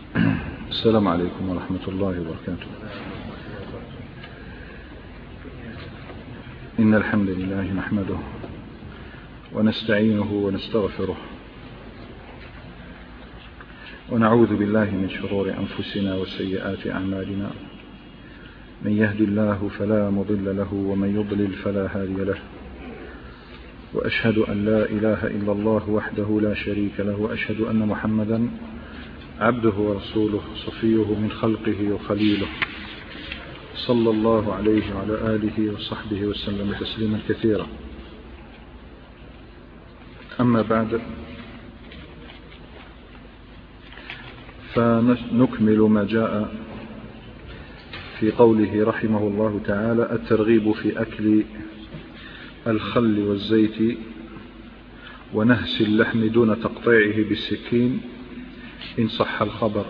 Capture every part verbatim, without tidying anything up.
السلام عليكم ورحمة الله وبركاته. إن الحمد لله نحمده ونستعينه ونستغفره ونعوذ بالله من شرور أنفسنا وسيئات أعمالنا. من يهد الله فلا مضل له ومن يضلل فلا هادي له، وأشهد أن لا إله إلا الله وحده لا شريك له، وأشهد أن محمدا عبده ورسوله صفيه من خلقه وخليله، صلى الله عليه وعلى آله وصحبه وسلم تسليما كثيرا. أما بعد، فنكمل ما جاء في قوله رحمه الله تعالى: الترغيب في أكل الخل والزيت ونهس اللحم دون تقطيعه بالسكين إن صح الخبر.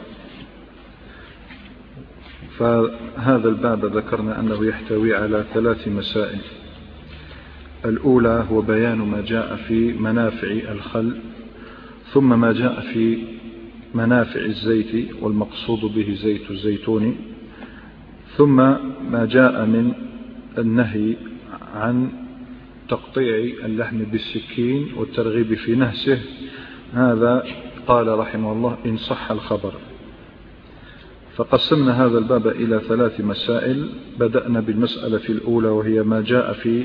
فهذا الباب ذكرنا أنه يحتوي على ثلاث مسائل. الأولى هو بيان ما جاء في منافع الخل، ثم ما جاء في منافع الزيت والمقصود به زيت الزيتون، ثم ما جاء من النهي عن تقطيع اللحم بالسكين والترغيب في نهسه. هذا قال رحمه الله إن صح الخبر. فقسمنا هذا الباب إلى ثلاث مسائل. بدأنا بالمسألة الأولى وهي ما جاء في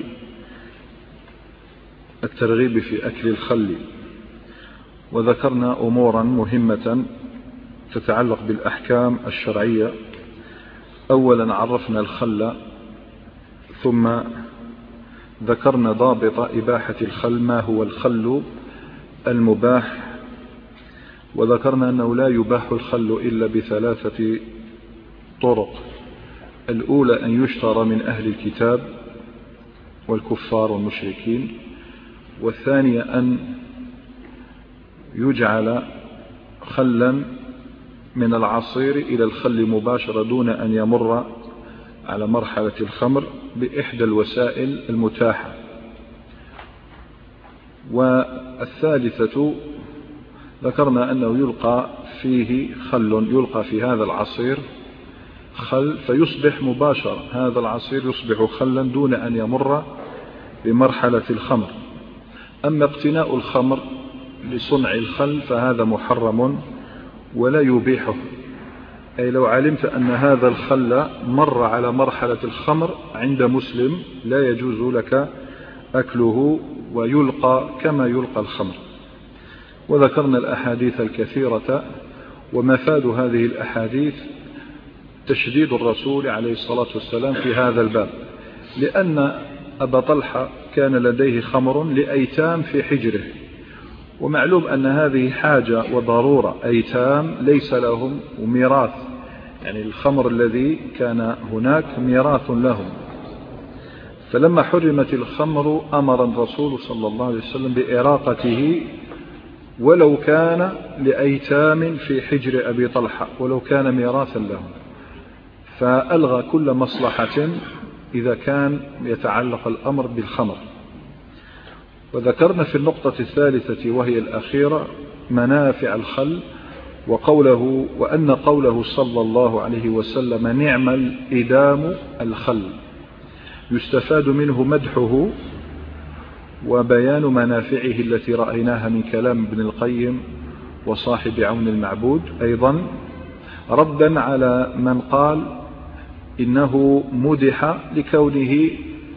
الترغيب في أكل الخل، وذكرنا أمورا مهمة تتعلق بالأحكام الشرعية. أولا عرفنا الخل، ثم ذكرنا ضابط إباحة الخل، ما هو الخل المباح، وذكرنا أنه لا يباح الخل إلا بثلاثة طرق. الأولى أن يشترى من أهل الكتاب والكفار والمشركين، والثانية أن يجعل خلا من العصير إلى الخل مباشرة دون أن يمر على مرحلة الخمر بإحدى الوسائل المتاحة. والثالثة ذكرنا أنه يلقى فيه خل، يلقى في هذا العصير خل فيصبح مباشرة، هذا العصير يصبح خلا دون أن يمر بمرحلة الخمر. أما اقتناء الخمر لصنع الخل فهذا محرم ولا يبيحه، أي لو علمت أن هذا الخل مر على مرحلة الخمر عند مسلم لا يجوز لك أكله، ويلقى كما يلقى الخمر. وذكرنا الأحاديث الكثيرة، ومفاد هذه الأحاديث تشديد الرسول عليه الصلاة والسلام في هذا الباب، لأن أبا طلحة كان لديه خمر لأيتام في حجره، ومعلوم أن هذه حاجة وضرورة، أيتام ليس لهم ميراث، يعني الخمر الذي كان هناك ميراث لهم. فلما حرمت الخمر أمر الرسول صلى الله عليه وسلم بإراقته ولو كان لأيتام في حجر أبي طلحة، ولو كان ميراثا لهم، فألغى كل مصلحة إذا كان يتعلق الأمر بالخمر. وذكرنا في النقطة الثالثة وهي الأخيرة منافع الخل، وقوله وأن قوله صلى الله عليه وسلم نعم الإدام الخل، يستفاد منه مدحه وبيان منافعه التي رأيناها من كلام ابن القيم وصاحب عون المعبود، أيضا ردا على من قال إنه مدح لكونه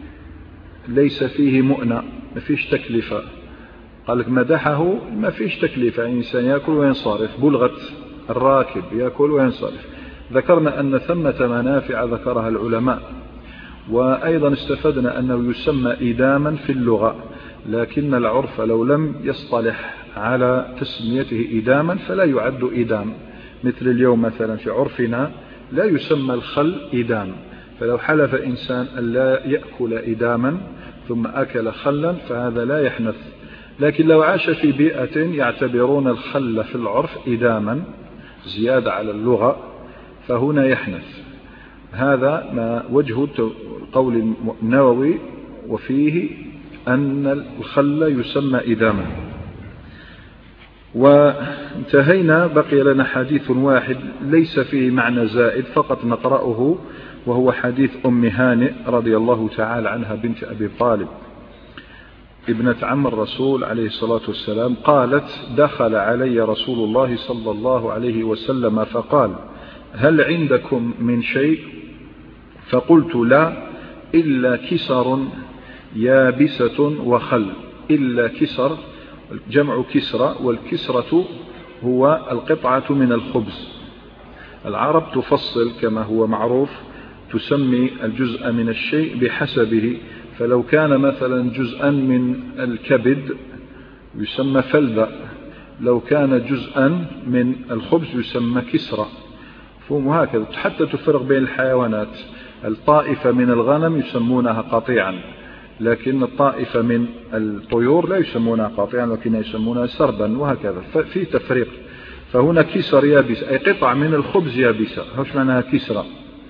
ليس فيه مؤنة، ما فيش تكلفة. قال لك مدحه ما فيش تكلفة، إنسان يأكل وينصرف، بلغة الراكب يأكل وينصرف. ذكرنا أن ثمة منافع ذكرها العلماء، وأيضا استفدنا أنه يسمى إداما في اللغة، لكن العرف لو لم يصطلح على تسميته إداما فلا يعد إدام. مثل اليوم مثلا في عرفنا لا يسمى الخل إدام، فلو حلف إنسان أن لا يأكل إداما ثم أكل خلا فهذا لا يحنث. لكن لو عاش في بيئة يعتبرون الخل في العرف إداما زيادة على اللغة فهنا يحنث. هذا ما وجه قول النووي، وفيه أن الخل يسمى إداما. وانتهينا، بقي لنا حديث واحد ليس فيه معنى زائد، فقط نقرأه، وهو حديث أم هانئ رضي الله تعالى عنها بنت أبي طالب ابنة عم الرسول عليه الصلاة والسلام، قالت: دخل علي رسول الله صلى الله عليه وسلم فقال: هل عندكم من شيء؟ فقلت: لا، إلا كسر يابسة وخل. إلا كسر جمع كسرة، والكسرة هو القطعة من الخبز. العرب تفصل كما هو معروف، تسمي الجزء من الشيء بحسبه، فلو كان مثلا جزءا من الكبد يسمى فلذة، لو كان جزءا من الخبز يسمى كسرة، وهكذا. حتى تفرق بين الحيوانات، الطائفة من الغنم يسمونها قطيعا، لكن الطائفة من الطيور لا يسمونها قطيعا، لكن يسمونها سربا، وهكذا. ففي تفريق. فهنا كسر يابس أي قطع من الخبز يابسة، هوش معناها كسرة.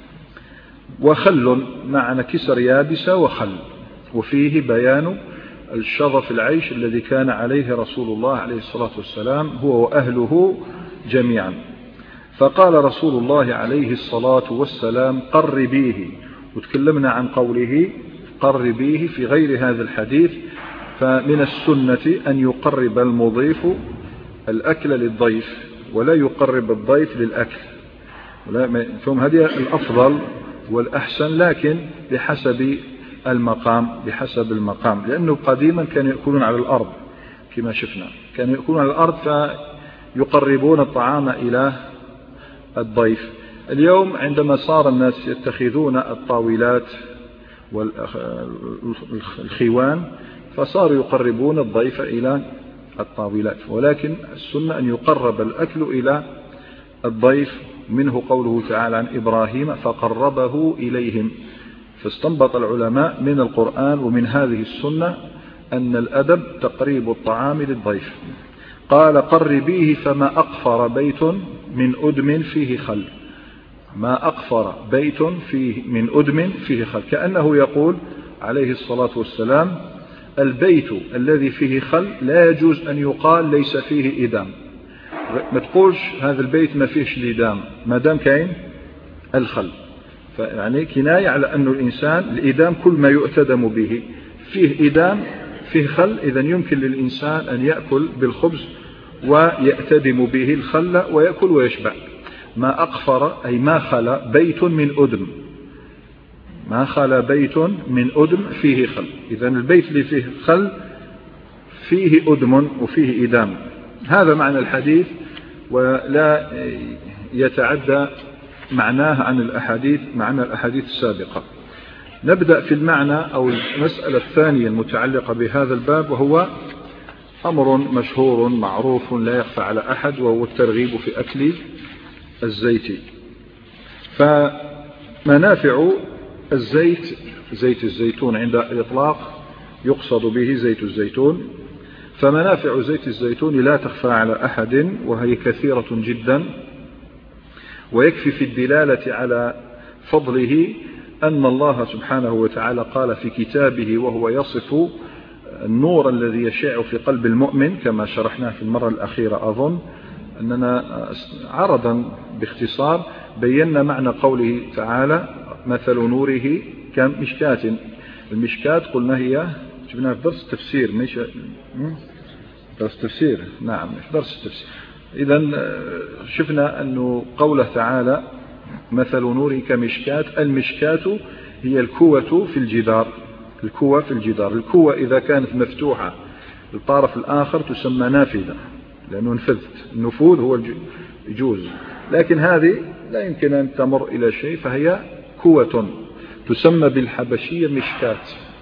وخل معنى كسر يابسة وخل، وفيه بيان الشظف العيش الذي كان عليه رسول الله عليه الصلاة والسلام هو وأهله جميعا. فقال رسول الله عليه الصلاة والسلام: قربيه. وتكلمنا عن قوله قربيه في غير هذا الحديث. فمن السنة أن يقرب المضيف الأكل للضيف، ولا يقرب الضيف للأكل، ثم هذه الأفضل والأحسن، لكن بحسب المقام بحسب المقام لأنه قديما كانوا يأكلون على الأرض كما شفنا، كانوا يأكلون على الأرض فيقربون الطعام إلى الضيف. اليوم عندما صار الناس يتخذون الطاولات والخوان فصاروا يقربون الضيف إلى الطاولات، ولكن السنة أن يقرب الأكل إلى الضيف، منه قوله تعالى عن إبراهيم: فقربه إليهم. فاستنبط العلماء من القرآن ومن هذه السنة أن الأدب تقريب الطعام للضيف. قال: قربيه فما أقفر بيت من أدم فيه خل. ما أقفر بيت فيه من أدم فيه خل، كأنه يقول عليه الصلاة والسلام: البيت الذي فيه خل لا يجوز أن يقال ليس فيه إدام. ما تقولش هذا البيت ما فيهش الإدام ما دام كاين الخل، فيعني كناية على أن الإنسان الإدام كل ما يؤتدم به فيه إدام فيه خل، إذن يمكن للإنسان أن يأكل بالخبز ويأتدم به الخل ويأكل ويشبع. ما أقفر أي ما خلا بيت من أدم، ما خلا بيت من أدم فيه خل، إذن البيت اللي فيه خل فيه أدم وفيه إدام. هذا معنى الحديث، ولا يتعدى معناه عن الأحاديث معنى الأحاديث السابقة. نبدأ في المعنى أو المسألة الثانية المتعلقة بهذا الباب، وهو أمر مشهور معروف لا يخفى على أحد، وهو الترغيب في أكل الزيت. فمنافع الزيت، زيت الزيتون عند الإطلاق يقصد به زيت الزيتون، فمنافع زيت الزيتون لا تخفى على أحد، وهي كثيرة جدا. ويكفي في الدلالة على فضله أن الله سبحانه وتعالى قال في كتابه وهو يصف النور الذي يشع في قلب المؤمن، كما شرحناه في المرة الأخيرة أظن أننا عرضا باختصار بينا معنى قوله تعالى: مثل نوره كمشكاة. المشكاة قلنا هي جبناها في درس التفسير، مش درس التفسير، نعم في درس التفسير. إذن شفنا أنه قوله تعالى مثل نوره كمشكاة، المشكاة هي الكوة في الجدار، الكوة في الجدار. الكوة إذا كانت مفتوحة الطرف الآخر تسمى نافذة، لأنه نفذت، النفوذ هو يجوز، لكن هذه لا يمكن أن تمر إلى شيء، فهي كوة تسمى بالحبشية مشكاة.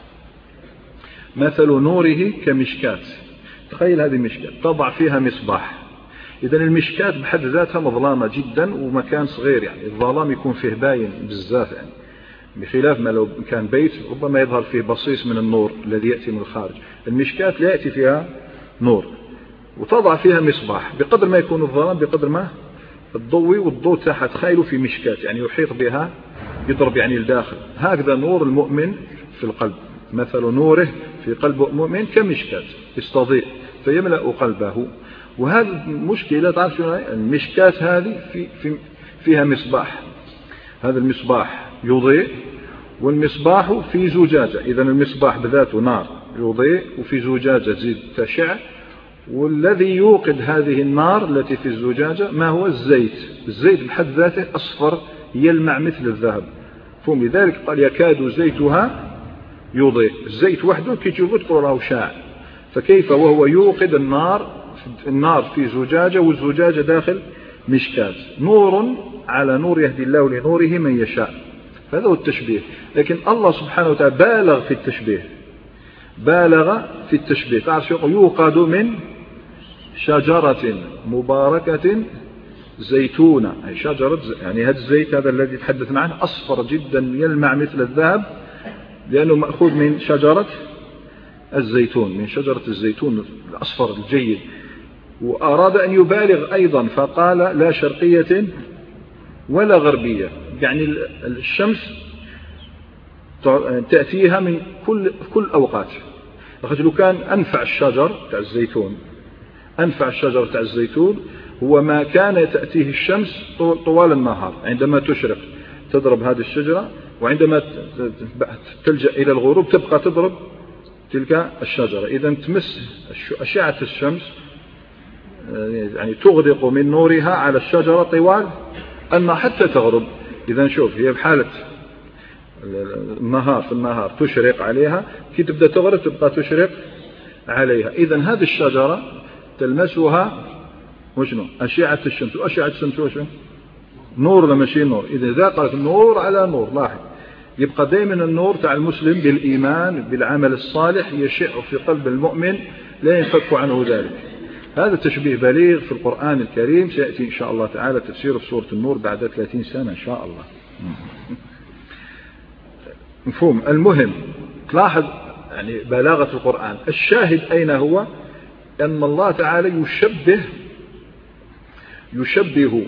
مثل نوره كمشكاة، تخيل هذه مشكاة تضع فيها مصباح. إذن المشكاة بحد ذاتها مظلامة جدا ومكان صغير، يعني الظلام يكون فيه باين بزاف، يعني بخلاف ما لو كان بيت ربما يظهر فيه بصيص من النور الذي يأتي من الخارج. المشكاة لا يأتي فيها نور، وتضع فيها مصباح، بقدر ما يكون الظلام بقدر ما الضوء، والضوء تحت خيله في مشكاة، يعني يحيط بها يضرب يعني الداخل. هكذا نور المؤمن في القلب، مثل نوره في قلب المؤمن كمشكاة، يستضيء فيملأ قلبه. وهذه المشكلة تعرف شنو هي؟ المشكات هذه في في فيها مصباح، هذا المصباح يضيء والمصباح في زجاجة، إذا المصباح بذاته نار يضيء وفي زجاجة تزيد تشع، والذي يوقد هذه النار التي في الزجاجة ما هو الزيت، الزيت بحد ذاته أصفر يلمع مثل الذهب، فهم لذلك قال يكاد زيتها يضيء. الزيت وحده كي تشوفه تقول راه شاع، فكيف وهو يوقد النار، النار في زجاجة والزجاجة داخل مشكات، نور على نور يهدي الله لنوره من يشاء. هذا هو التشبيه. لكن الله سبحانه وتعالى بالغ في التشبيه، بالغ في التشبيه. تعرف يوقد من شجرة مباركة زيتونة، أي شجرة يعني هذا الزيت هذا الذي تحدثنا عنه أصفر جدا يلمع مثل الذهب لأنه مأخوذ من شجرة الزيتون، من شجرة الزيتون الأصفر الجيد. وأراد أن يبالغ أيضا فقال لا شرقية ولا غربية، يعني الشمس تأتيها من كل كل أوقات. لو كان أنفع الشجر تاع الزيتون، أنفع الشجر تاع الزيتون هو ما كان تأتيه الشمس طوال النهار، عندما تشرق تضرب هذه الشجرة، وعندما تلجأ إلى الغروب تبقى تضرب تلك الشجرة. إذا تمس أشعة الشمس يعني تغرق من نورها على الشجرة طوال أن حتى تغرب. إذا شوف هي بحالة النهار، في النهار تشرق عليها، كي تبدأ تغرب تبقى تشرق عليها. إذا هذه الشجرة تلمسها وشنو أشعة الشمس، وأشعة الشمس وشنو نور ولا ماشي نور. إذا إذا قالت نور على نور، لاحظ يبقى دائما النور تاع المسلم بالإيمان بالعمل الصالح يشع في قلب المؤمن لا ينفك عنه ذلك. هذا تشبيه بليغ في القرآن الكريم، سيأتي إن شاء الله تعالى تفسير في سورة النور بعد ثلاثين سنة إن شاء الله. مفهوم. المهم تلاحظ يعني بلاغة القرآن. الشاهد أين هو؟ أن الله تعالى يشبه يشبه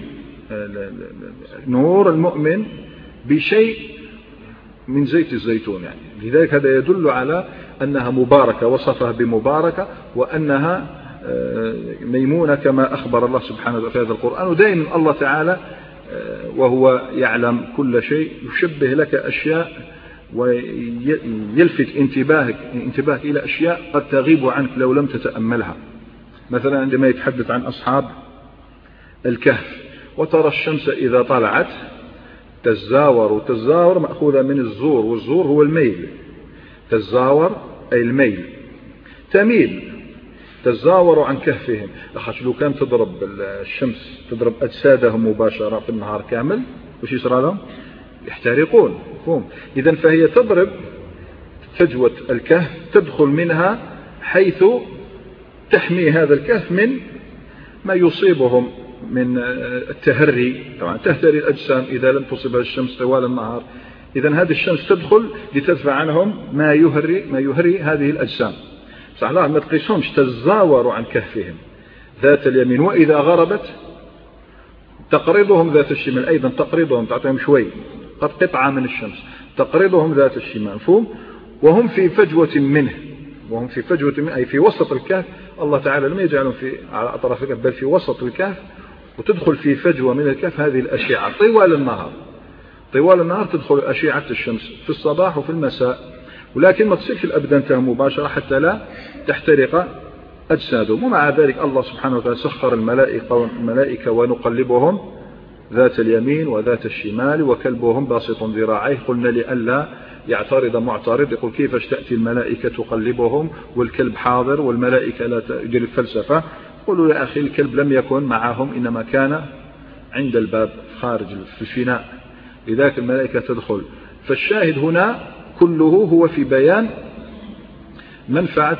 نور المؤمن بشيء من زيت الزيتون، يعني لذلك هذا يدل على أنها مباركة، وصفها بمباركة، وأنها ميمونة كما أخبر الله سبحانه وتعالى في هذا القرآن. ودائما الله تعالى وهو يعلم كل شيء يشبه لك أشياء ويلفت انتباهك انتباهك إلى أشياء قد تغيب عنك لو لم تتأملها. مثلا عندما يتحدث عن أصحاب الكهف، وترى الشمس إذا طلعت تزاور، وتزاور مأخوذة من الزور، والزور هو الميل، تزاور أي الميل، تميل، تزاوروا عن كهفهم. لخاطر لو كان تضرب الشمس تضرب أجسادهم مباشرة في النهار كامل وش يصير لهم؟ يحترقون. مفهوم. إذن فهي تضرب فجوة الكهف، تدخل منها حيث تحمي هذا الكهف من ما يصيبهم من التهري. طبعا تهتري الأجسام إذا لم تصبها الشمس طوال النهار. إذن هذه الشمس تدخل لتدفع عنهم ما يهري ما يهري هذه الأجسام. صح الله ما تقيسهمش، تزاوروا عن كهفهم ذات اليمين، وإذا غربت تقرضهم ذات الشمال، أيضا تقرضهم تعطيهم شوي قد قطعة من الشمس، تقرضهم ذات الشمال. مفهوم. وهم في فجوة منه، وهم في فجوة منه أي في وسط الكهف. الله تعالى لم يجعلهم في على أطراف الكهف بل في وسط الكهف، وتدخل في فجوة من الكهف هذه الأشعة طوال النهار. طوال النهار تدخل أشعة الشمس في الصباح وفي المساء، ولكن ما تصيرش الأبدان تهم مباشرة حتى لا تحترق أجسادهم. ومع ذلك الله سبحانه وتعالى سخر الملائكة, الملائكة ونقلبهم ذات اليمين وذات الشمال وكلبهم باسط ذراعيه. قلنا لئلا يعترض معترض يقول كيف تأتي الملائكة تقلبهم والكلب حاضر والملائكة لا تجري الفلسفة. قلوا يا أخي الكلب لم يكن معهم، إنما كان عند الباب خارج في الفناء، لذلك الملائكة تدخل. فالشاهد هنا كله هو في بيان منفعة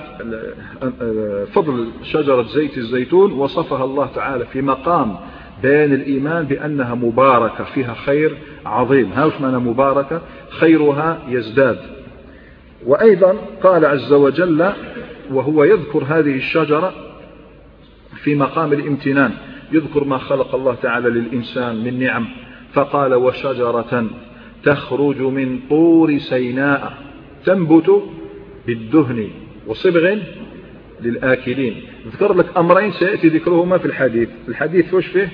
فضل شجرة زيت الزيتون. وصفها الله تعالى في مقام بيان الإيمان بأنها مباركة فيها خير عظيم. هاوش معنى مباركة؟ خيرها يزداد. وأيضا قال عز وجل وهو يذكر هذه الشجرة في مقام الامتنان، يذكر ما خلق الله تعالى للإنسان من نعم، فقال وشجرة تخرج من طور سيناء تنبت بالدهن وصبغ للآكلين. ذكر لك أمرين سيأتي ذكرهما في الحديث. الحديث وش فيه؟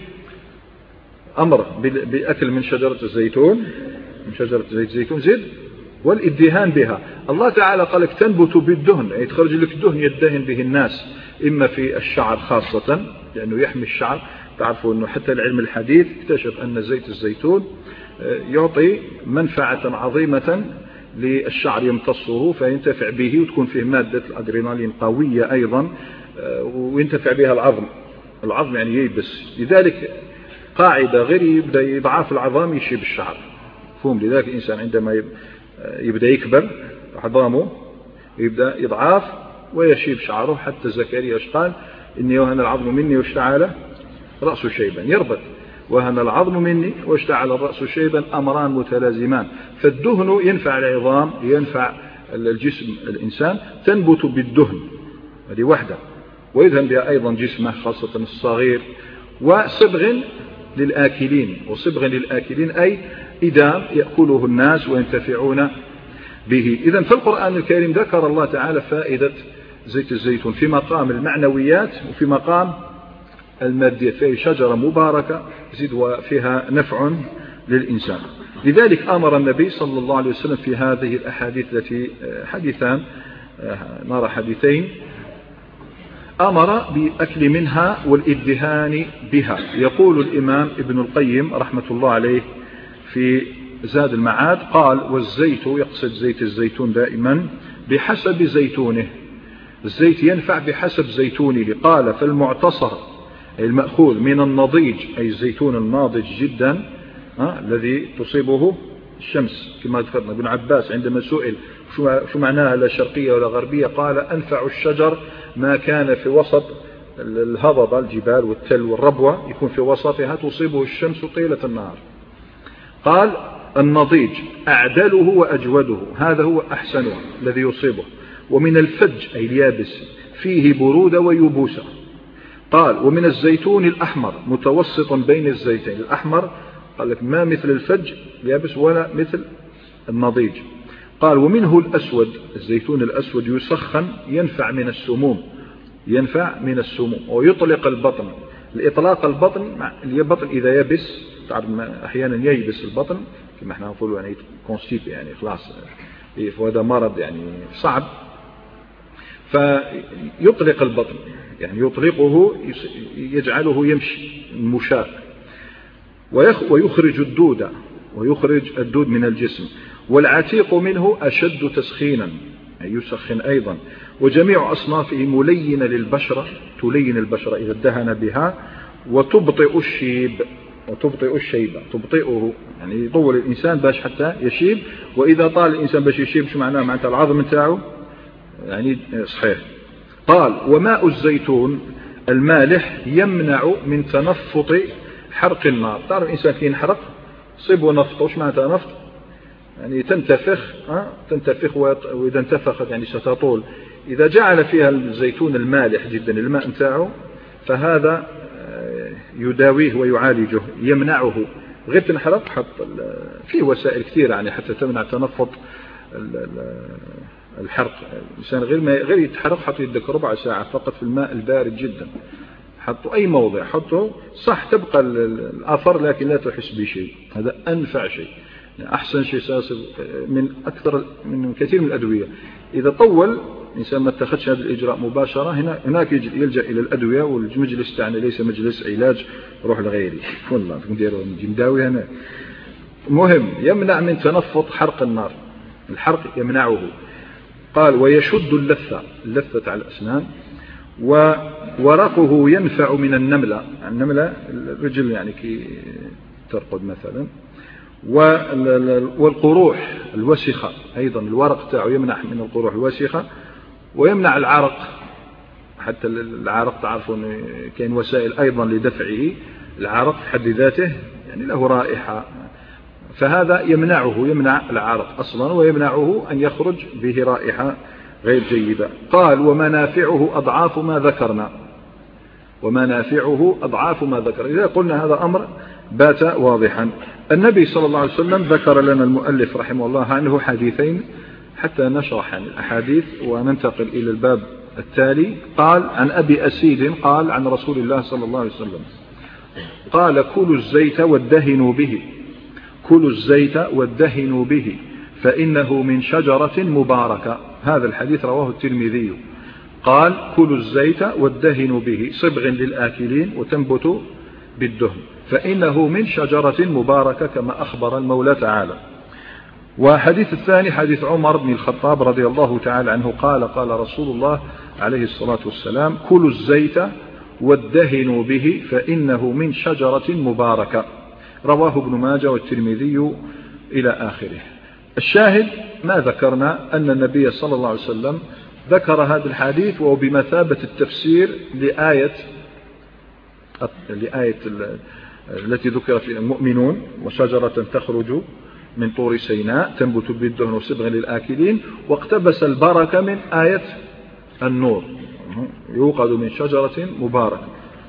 أمر بأكل من شجرة الزيتون، من شجرة زيت الزيتون زيد، والادهان بها. الله تعالى قال لك تنبت بالدهن، يعني تخرج لك دهن يدهن به الناس، إما في الشعر خاصة لأنه يحمي الشعر. تعرفوا أنه حتى العلم الحديث اكتشف أن زيت الزيتون يعطي منفعة عظيمة للشعر، يمتصه فينتفع به، وتكون فيه مادة الأدرينالين قوية أيضا، وينتفع بها العظم. العظم يعني ييبس، لذلك قاعدة غير يبدأ يضعاف العظام يشيب الشعر، فهم. لذلك الإنسان عندما يبدأ يكبر عظامه يبدأ يضعاف ويشيب شعره. حتى زكريا قال إني وهن العظم مني واشتعل رأس شيبا، يربط وهن العظم مني واشتعل الرأس شيبا، أمران متلازمان. فالدهن ينفع العظام، ينفع الجسم الإنسان، تنبت بالدهن، هذه واحدة، ويدهن بها أيضا جسمه خاصة الصغير. وصبغ للآكلين، وصبغ للآكلين أي إدام يأكله الناس وينتفعون به. إذن في القرآن الكريم ذكر الله تعالى فائدة زيت الزيتون في مقام المعنويات وفي مقام المادية، فهي شجرة مباركة زيد وفيها نفع للإنسان. لذلك أمر النبي صلى الله عليه وسلم في هذه الأحاديث التي حديثان، نرى حديثين، أمر بأكل منها والإدهان بها. يقول الإمام ابن القيم رحمة الله عليه في زاد المعاد قال: والزيت، يقصد زيت الزيتون دائما، بحسب زيتونه. الزيت ينفع بحسب زيتونه. قال: فالمعتصر أي المأخوذ من النضيج، أي الزيتون الناضج جدا أه؟ الذي تصيبه الشمس، كما ذكرنا. ابن عباس عندما سئل شو معناها لا شرقية ولا غربية، قال: أنفع الشجر ما كان في وسط الهضبة، الجبال والتل والربوة، يكون في وسطها تصيبه الشمس طيلة النهار. قال: النضيج أعدله وأجوده، هذا هو أحسنه الذي يصيبه. ومن الفج أي اليابس فيه برودة ويبوسة. قال: ومن الزيتون الأحمر متوسط بين الزيتين. الأحمر قال لك ما مثل الفج اليابس ولا مثل النضيج. قال: ومنه الأسود، الزيتون الأسود يسخن، ينفع من السموم، ينفع من السموم ويطلق البطن. الإطلاق البطن، البطن إذا يبس، تعرف أحيانا ييبس البطن كما احنا نقول يعني كونستيب، يعني خلاص وهذا مرض يعني صعب، فيطلق البطن، يعني يطلقه يجعله يمشي مشاق، ويخرج الدود، ويخرج الدود من الجسم. والعتيق منه أشد تسخينا، يعني يسخن أيضا. وجميع أصنافه ملينة للبشرة، تلين البشرة إذا دهن بها، وتبطئ الشيب، وتبطئ الشيبة، تبطئه يعني يطول الإنسان باش حتى يشيب. وإذا طال الإنسان باش يشيب شو معناه؟ معناتها العظم نتاعه يعني صحيح. قال: وماء الزيتون المالح يمنع من تنفط حرق النار. تعرف الإنسان كي ينحرق صيبه نفط، وش معناتها نفط؟ يعني تنتفخ، أه؟ تنتفخ، وإذا انتفخت يعني ستطول. إذا جعل فيها الزيتون المالح جدا الماء نتاعه فهذا يداويه ويعالجه، يمنعه. غير تنحرق حط فيه وسائل كثيرة يعني حتى تمنع تنفط الحرق. الإنسان غير ما غير يتحرق حط يدك ربع ساعة فقط في الماء البارد جدا، حطه أي موضع حطه صح تبقى الأثر لكن لا تحس بشيء. هذا أنفع شيء، أحسن شيء ساسب من أكثر من كثير من الأدوية. إذا طول الإنسان ما اتخذش هذا الإجراء مباشرة، هنا هناك يلجأ إلى الأدوية، والمجلس تاعنا ليس مجلس علاج روح لغيري والله نديروا نجي نداوي هنا. المهم يمنع من تنفط حرق النار، الحرق يمنعه. قال: ويشد اللثة، اللثة على الأسنان. وورقه ينفع من النملة، النملة الرجل يعني كي ترقد مثلا. والقروح الوسخة أيضا الورق تاعه يمنع من القروح الوسخة، ويمنع العرق. حتى العرق تعرفون كاين وسائل أيضا لدفعه، العرق في حد ذاته يعني له رائحة، فهذا يمنعه، يمنع العرق أصلا، ويمنعه أن يخرج به رائحة غير جيدة. قال: ومنافعه أضعاف ما ذكرنا، ومنافعه أضعاف ما ذكر. إذا قلنا هذا أمر بات واضحا. النبي صلى الله عليه وسلم ذكر لنا المؤلف رحمه الله عنه حديثين حتى نشرح يعني الأحاديث وننتقل إلى الباب التالي قال عن أبي أسيد قال عن رسول الله صلى الله عليه وسلم قال كلوا الزيت وادهنوا به كلوا الزيت وادهنوا به فإنه من شجرة مباركة. هذا الحديث رواه الترمذي. قال كلوا الزيت وادهنوا به صبغ للآكلين وتنبت بالدهن فإنه من شجرة مباركة كما أخبر المولى تعالى. وحديث الثاني حديث عمر بن الخطاب رضي الله تعالى عنه قال قال رسول الله عليه الصلاة والسلام كلوا الزيت وادهنوا به فإنه من شجرة مباركة. رواه ابن ماجه والترمذي إلى آخره. الشاهد ما ذكرنا أن النبي صلى الله عليه وسلم ذكر هذا الحديث وهو بمثابة التفسير لآية لآية التي ذكر في المؤمنون وشجرة تخرج من طور سيناء تنبت بالدهن وصبغ للآكلين، واقتبس البركة من آية النور يوقد من شجرة مباركة.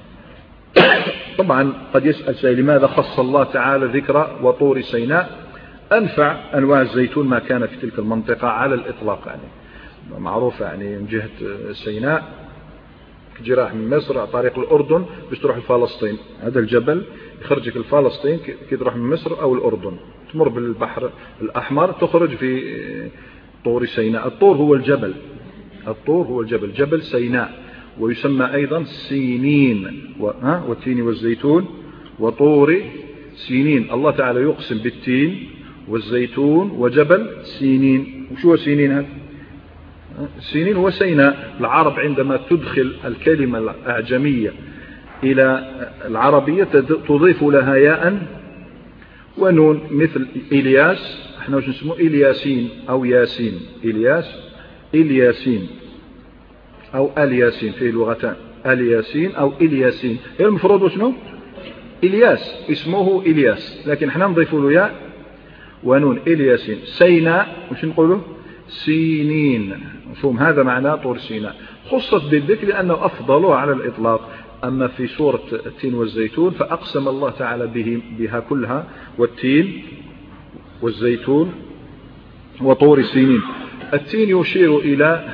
طبعا قد يسأل سائل لماذا خص الله تعالى ذكر وطور سيناء؟ أنفع أنواع الزيتون ما كان في تلك المنطقة على الإطلاق، يعني معروفة يعني من جهة سيناء جراح من مصر على طريق الأردن باش تروح لفلسطين، هذا الجبل يخرجك لفلسطين كي تروح من مصر أو الأردن، تمر بالبحر الأحمر تخرج في طور سيناء. الطور هو الجبل، الطور هو الجبل، جبل سيناء، ويسمى أيضا سينين والتين والزيتون وطور سينين. الله تعالى يقسم بالتين والزيتون وجبل سينين. وشو سينين هذا؟ سينين وسيناء. العرب عندما تدخل الكلمة الأعجمية إلى العربية تضيف لها ياء ونون، مثل إلياس، احنا وش نسموه إلياسين أو ياسين، إلياس إلياسين أو الياسين في لغتان، الياسين أو إلياسين. هي المفروض وشنو؟ إلياس، اسمه إلياس، لكن احنا نضيف له ياء ونون. إلياسين. سيناء وش نقوله؟ سينين. مفهوم؟ هذا معناه طور سيناء. خصت بالذكر لأنه أفضل على الإطلاق. أما في سورة التين والزيتون فأقسم الله تعالى به بها كلها، والتين والزيتون وطور سينين. التين يشير إلى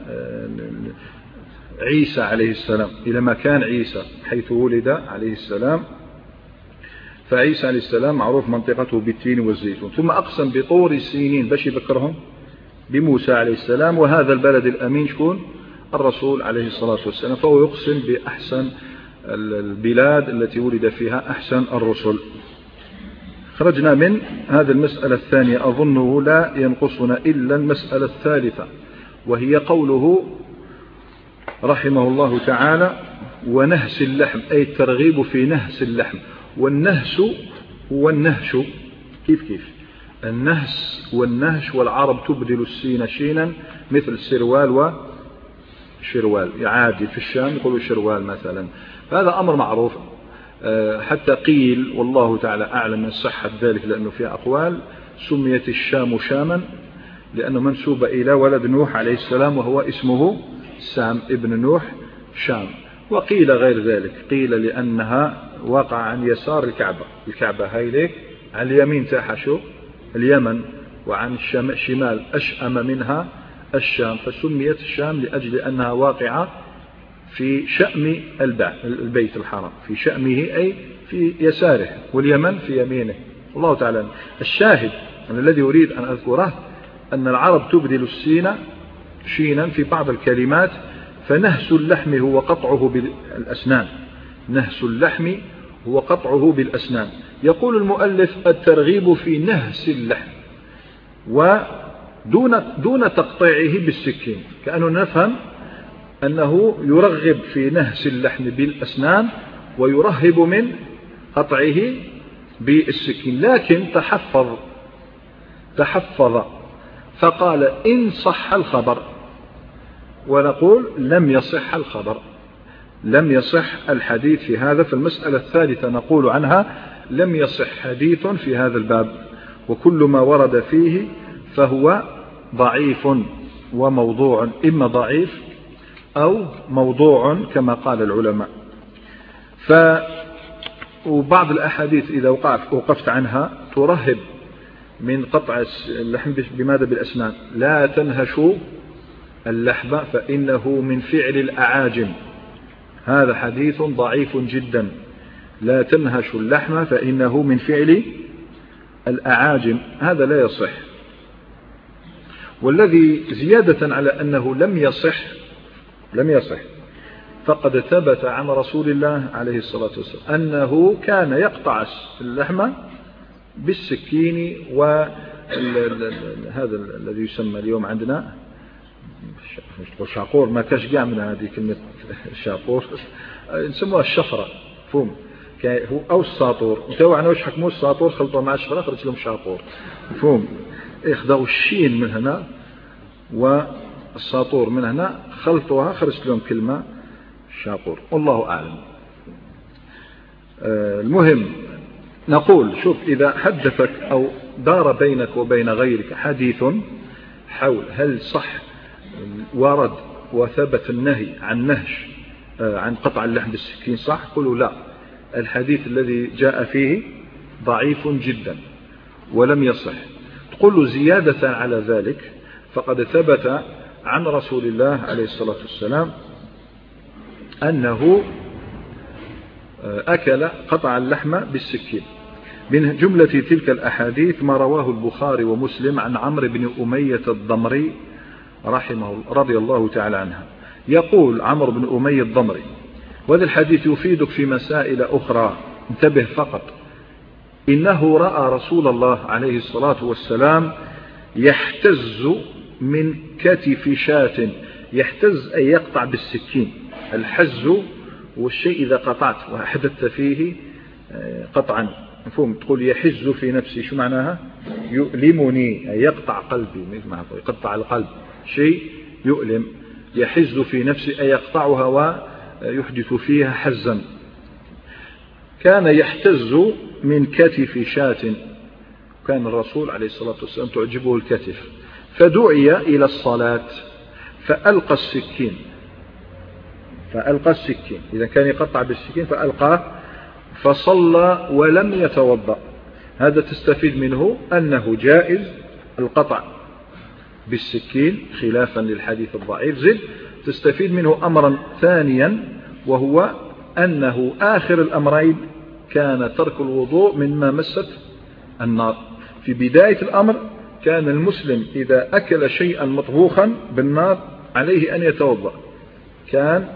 عيسى عليه السلام، إلى مكان عيسى حيث ولد عليه السلام، فعيسى عليه السلام معروف منطقته بالتين والزيتون. ثم أقسم بطور سينين باش يذكرهم بموسى عليه السلام، وهذا البلد الأمين شكون؟ الرسول عليه الصلاة والسلام. فهو يقسم بأحسن البلاد التي ولد فيها أحسن الرسل. خرجنا من هذه المسألة الثانية، أظنه لا ينقصنا إلا المسألة الثالثة، وهي قوله رحمه الله تعالى ونهس اللحم، أي الترغيب في نهس اللحم. والنهس هو النهش. كيف كيف النهس والنهش، والعرب تبدل السين شينا مثل السروال وشروال، عادي في الشام يقولوا شروال مثلا. هذا أمر معروف. حتى قيل والله تعالى أعلم من صحة ذلك، لأنه في أقوال سميت الشام شاما لأنه منسوب إلى ولد نوح عليه السلام وهو اسمه سام ابن نوح شام. وقيل غير ذلك، قيل لأنها وقع عن يسار الكعبة، الكعبة هاي ليك عن اليمين تاعها شو اليمن، وعن الشمال أشأم منها الشام، فسميت الشام لأجل أنها واقعة في شأم البيت الحرام، في شأمه أي في يساره، واليمن في يمينه. الله تعالى. الشاهد أن الذي أريد أن أذكره أن العرب تبدل السين شينا في بعض الكلمات. فنهس اللحم هو قطعه بالأسنان، نهس اللحم هو قطعه بالأسنان. يقول المؤلف الترغيب في نهس اللحم ودون دون تقطيعه بالسكين، كأنه نفهم أنه يرغب في نهس اللحم بالأسنان ويرهب من قطعه بالسكين، لكن تحفظ تحفظ فقال إن صح الخبر، ونقول لم يصح الخبر، لم يصح الحديث في هذا. في المسألة الثالثة نقول عنها لم يصح حديث في هذا الباب، وكل ما ورد فيه فهو ضعيف وموضوع، إما ضعيف أو موضوع كما قال العلماء. ف وبعض الأحاديث إذا وقفت عنها ترهب من قطع اللحم بماذا؟ بالأسنان. لا تنهشوا اللحم فإنه من فعل الأعاجم. هذا حديث ضعيف جدا. لا تنهش اللحم فإنه من فعل الأعاجم، هذا لا يصح. والذي زيادة على أنه لم يصح لم يصح فقد ثبت عن رسول الله عليه الصلاة والسلام أنه كان يقطع اللحم بالسكين، وهذا الذي يسمى اليوم عندنا شاقور، ما كاش قاع من هذه كلمة شاقور، نسموها الشفرة فهم أو الساطور. انتوا عنا واش حكموا الساطور خلطوا مع الشفرة خرج لهم شاقور فهم، ياخذوا الشين من هنا والساطور من هنا خلطوها خرج لهم كلمة شاقور، والله أعلم. المهم نقول شوف، إذا حدثك أو دار بينك وبين غيرك حديث حول هل صح ورد وثبت النهي عن نهش عن قطع اللحم بالسكين صح، قلوا لا، الحديث الذي جاء فيه ضعيف جدا ولم يصح. تقول له زيادة على ذلك فقد ثبت عن رسول الله عليه الصلاة والسلام أنه أكل قطع اللحم بالسكين. من جملة تلك الأحاديث ما رواه البخاري ومسلم عن عمرو بن أمية الضمري رحمه الله رضي الله تعالى عنها. يقول عمرو بن أمية الضمري، وهذا الحديث يفيدك في مسائل أخرى، انتبه فقط، إنه رأى رسول الله عليه الصلاة والسلام يحتز من كتف شاة. يحتز أي يقطع بالسكين. الحز والشيء إذا قطعت وحدثت فيه قطعا، مفهوم، تقول يحز في نفسي، شو معناها؟ يؤلمني أي يقطع قلبي، يقطع القلب، شيء يؤلم. يحز في نفسي أي يقطعها ويحدث فيها حزا. كان يحتز من كتف شاة، كان الرسول عليه الصلاة والسلام تعجبه الكتف، فدعي إلى الصلاة فألقى السكين فألقى السكين إذا كان يقطع بالسكين فألقاه فصلى ولم يتوضأ. هذا تستفيد منه أنه جائز القطع بالسكين خلافا للحديث الضعيف. زد تستفيد منه أمرا ثانيا، وهو أنه آخر الأمرين كان ترك الوضوء مما مست النار. في بداية الأمر كان المسلم إذا أكل شيئا مطبوخا بالنار عليه أن يتوضأ، كان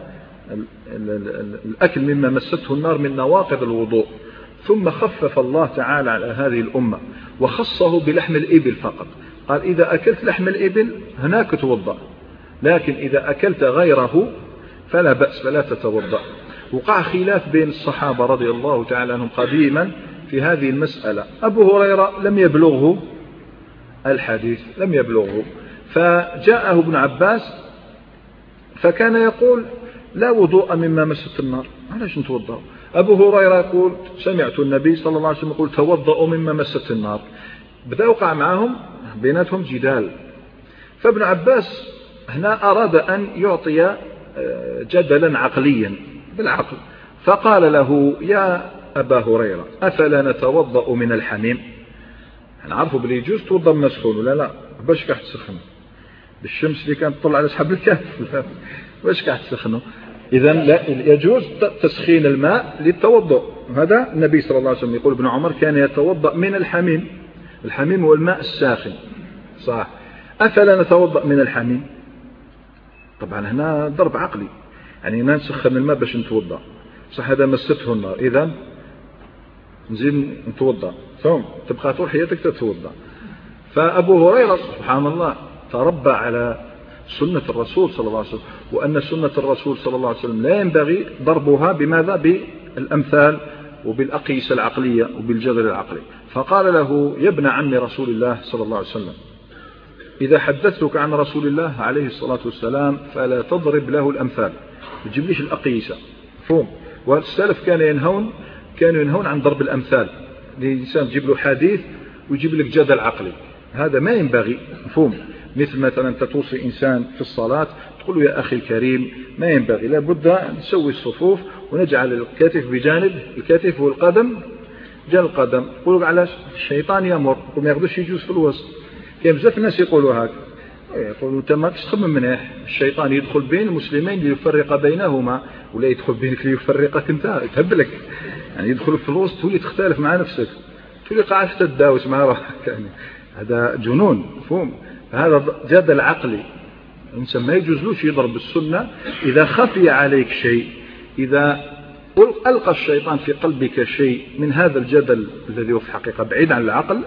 الأكل مما مسته النار من نواقض الوضوء. ثم خفف الله تعالى على هذه الأمة وخصه بلحم الإبل فقط، قال إذا أكلت لحم الإبل هناك توضأ، لكن إذا أكلت غيره فلا بأس فلا تتوضأ. وقع خلاف بين الصحابة رضي الله تعالى عنهم قديما في هذه المسألة. أبو هريرة لم يبلغه الحديث، لم يبلغه، فجاءه ابن عباس فكان يقول لا وضوء مما مست النار، علاش نتوضأ؟ أبو هريرة يقول سمعت النبي صلى الله عليه وسلم يقول توضأوا مما مست النار. بدأ يوقع معهم بيناتهم جدال. فابن عباس هنا أراد أن يعطي جدلا عقليا بالعقل، فقال له يا أبا هريرة أفلا نتوضأ من الحميم؟ نعرفوا بلي يجوز توضأ من السخون ولا لا؟ باش كاح تسخن بالشمس اللي كانت تطلع على أصحاب الكهف باش كاح تسخنوا؟ إذا لا يجوز تسخين الماء للتوضؤ. هذا النبي صلى الله عليه وسلم يقول ابن عمر كان يتوضأ من الحميم. الحميم هو الماء الساخن، صح؟ أفلا نتوضأ من الحميم؟ طبعا هنا ضرب عقلي، يعني ما نسخن الماء باش نتوضأ، صح؟ هذا مسته النار، إذا نزيد نتوضأ ثم تبقى طول حياتك تتوضأ. فأبو هريرة سبحان الله تربى على سنة الرسول صلى الله عليه وسلم، وأن سنة الرسول صلى الله عليه وسلم لا ينبغي ضربها بماذا؟ بالأمثال وبالأقيسة العقلية وبالجدل العقلي. فقال له يا ابن عم رسول الله صلى الله عليه وسلم إذا حدثتك عن رسول الله عليه الصلاة والسلام فلا تضرب له الأمثال، ما تجيبليش الأقيسة، مفهوم؟ والسلف كانوا ينهون كانوا ينهون عن ضرب الأمثال، الإنسان تجيب له حديث ويجيب لك جدل عقلي، هذا ما ينبغي، مفهوم؟ مثل مثلا توصي إنسان في الصلاة تقول له يا أخي الكريم ما ينبغي، لابد نسوي الصفوف ونجعل الكتف بجانب الكتف والقدم جانب القدم. يقولوا علاش؟ الشيطان يمر وما يقدرش يجوز في الوسط. كاين بزاف الناس يقولوا هكا، يقول أنت ما تخمم منيح، الشيطان يدخل بين المسلمين ليفرق بينهما، ولا يدخل بينك ليفرقك أنت، يتهبلك يعني، يدخل في الوسط تولي تختلف مع نفسك، تولي قاعد تتداوس مع روحك يعني، هذا جنون مفهوم. هذا جدل عقلي. الإنسان ما يجوزلوش يضرب السنة إذا خفي عليك شيء، إذا ألقى الشيطان في قلبك شيء من هذا الجدل الذي هو في الحقيقة بعيد عن العقل،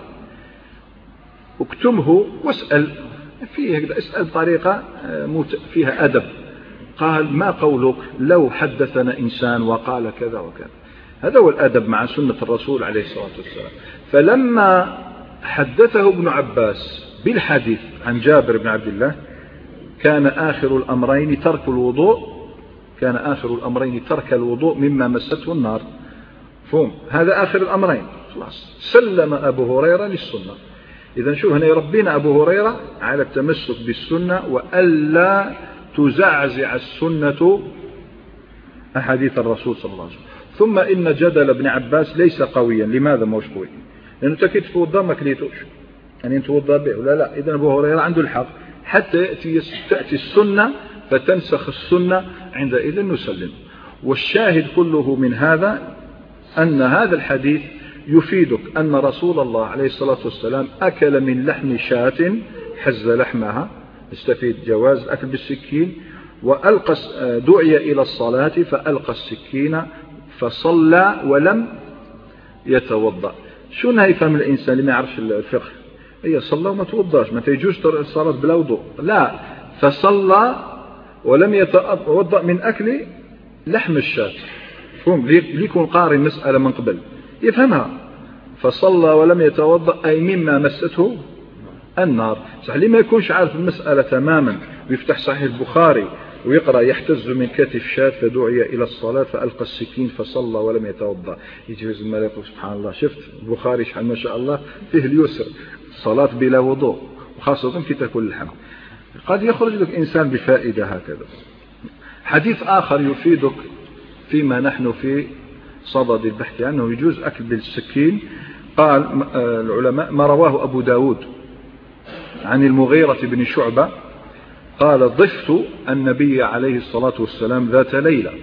اكتمه واسأل فيه، اسأل بطريقة فيها أدب. قال ما قولك لو حدثنا إنسان وقال كذا وكذا، هذا هو الأدب مع سنة الرسول عليه الصلاة والسلام. فلما حدثه ابن عباس بالحديث عن جابر بن عبد الله كان آخر الأمرين ترك الوضوء، كان آخر الأمرين ترك الوضوء مما مسته النار. فهم هذا آخر الأمرين، خلاص سلم أبو هريرة للسنة. إذا شوف هنا يربينا أبو هريرة على التمسك بالسنة، وألا تزعزع السنة أحاديث الرسول صلى الله عليه وسلم. ثم إن جدل ابن عباس ليس قويا. لماذا ما هوش قوي؟ لأنه تكيد توضى ما كليتوش يعني توضى به ولا لا. إذن أبو هريرة عنده الحق، حتى تأتي السنة فتنسخ السنة، عندئذ نسلم. والشاهد كله من هذا أن هذا الحديث يفيدك أن رسول الله عليه الصلاة والسلام أكل من لحم شاة حز لحمها، استفيد جواز الأكل بالسكين، وألقى دعي إلى الصلاة فألقى السكين فصلى ولم يتوضأ. شو يفهم الإنسان اللي ما يعرفش الفقه؟ هي صلى وما توضاش، ما تيجوش الصلاة بلا وضوء، لا، فصلى ولم يتوضأ من أكل لحم الشاة. فهم ليكون قارئ مسألة من قبل يفهمها. فصلى ولم يتوضأ أي مما مسته النار. صح لي ما يكونش عارف المسألة تماما ويفتح صحيح البخاري ويقرأ يحتز من كتف شاة فدعي إلى الصلاة فألقى السكين فصلى ولم يتوضأ، يجوز ما يقول سبحان الله، شفت البخاري شحال ما شاء الله فيه اليسر، صلاة بلا وضوء وخاصة في تاكل اللحم. قد يخرج لك إنسان بفائدة هكذا. حديث آخر يفيدك فيما نحن في صدد البحث عنه، يجوز أكل بالسكين. قال العلماء ما رواه أبو داود عن المغيرة بن شعبة قال ضفت النبي عليه الصلاة والسلام ذات ليلة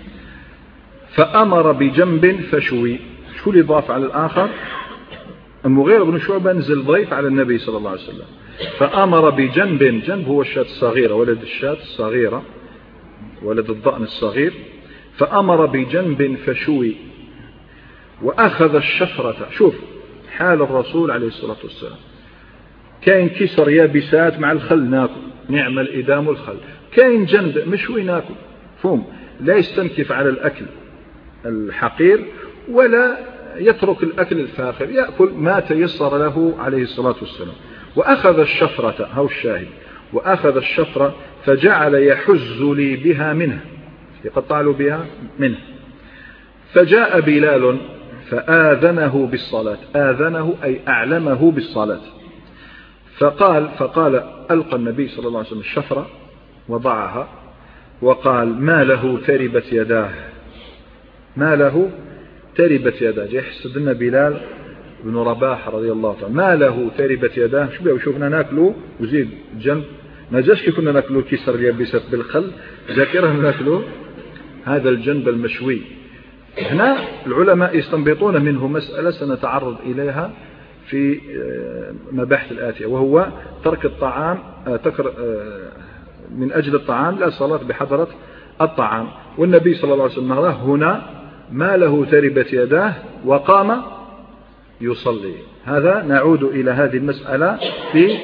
فأمر بجنب فشوي. شو اللي ضاف على الآخر؟ المغيرة بن شعبة نزل ضيف على النبي صلى الله عليه وسلم فأمر بجنب، جنب هو الشاة الصغيرة، ولد الشاة الصغيرة، ولد الضأن الصغير، فأمر بجنب فشوي وأخذ الشفرة. شوف حال الرسول عليه الصلاة والسلام، كاين كسر يابسات مع الخل ناكل، نعم الإدام الخل، كاين جنب مشوي ناكل. فهم لا يستنكف على الأكل الحقير ولا يترك الأكل الفاخر، يأكل ما تيسر له عليه الصلاة والسلام. وأخذ الشفرة، هو الشاهد، وأخذ الشفرة فجعل يحز لي بها منه، يقطع له بها منه. فجاء بلال فآذنه بالصلاة، آذنه أي أعلمه بالصلاة. فقال فقال ألقى النبي صلى الله عليه وسلم الشفرة وضعها وقال ما له تربت يداه، ما له تربت يداه. جاء يحسد لنا بلال بن رباح رضي الله عنه، ما له تربت يداه. شو بيه وشوفنا ناكله وزيد جنب، ما جاش كي كنا ناكله كسر اليابسات بالخل، ذاكرها ناكله هذا الجنب المشوي. هنا العلماء يستنبطون منه مسألة سنتعرض إليها في مباحث الآتية، وهو ترك الطعام تكر من أجل الطعام، لا صلاة بحضرة الطعام. والنبي صلى الله عليه وسلم هنا ما له تربت يداه وقام يصلي. هذا نعود إلى هذه المسألة في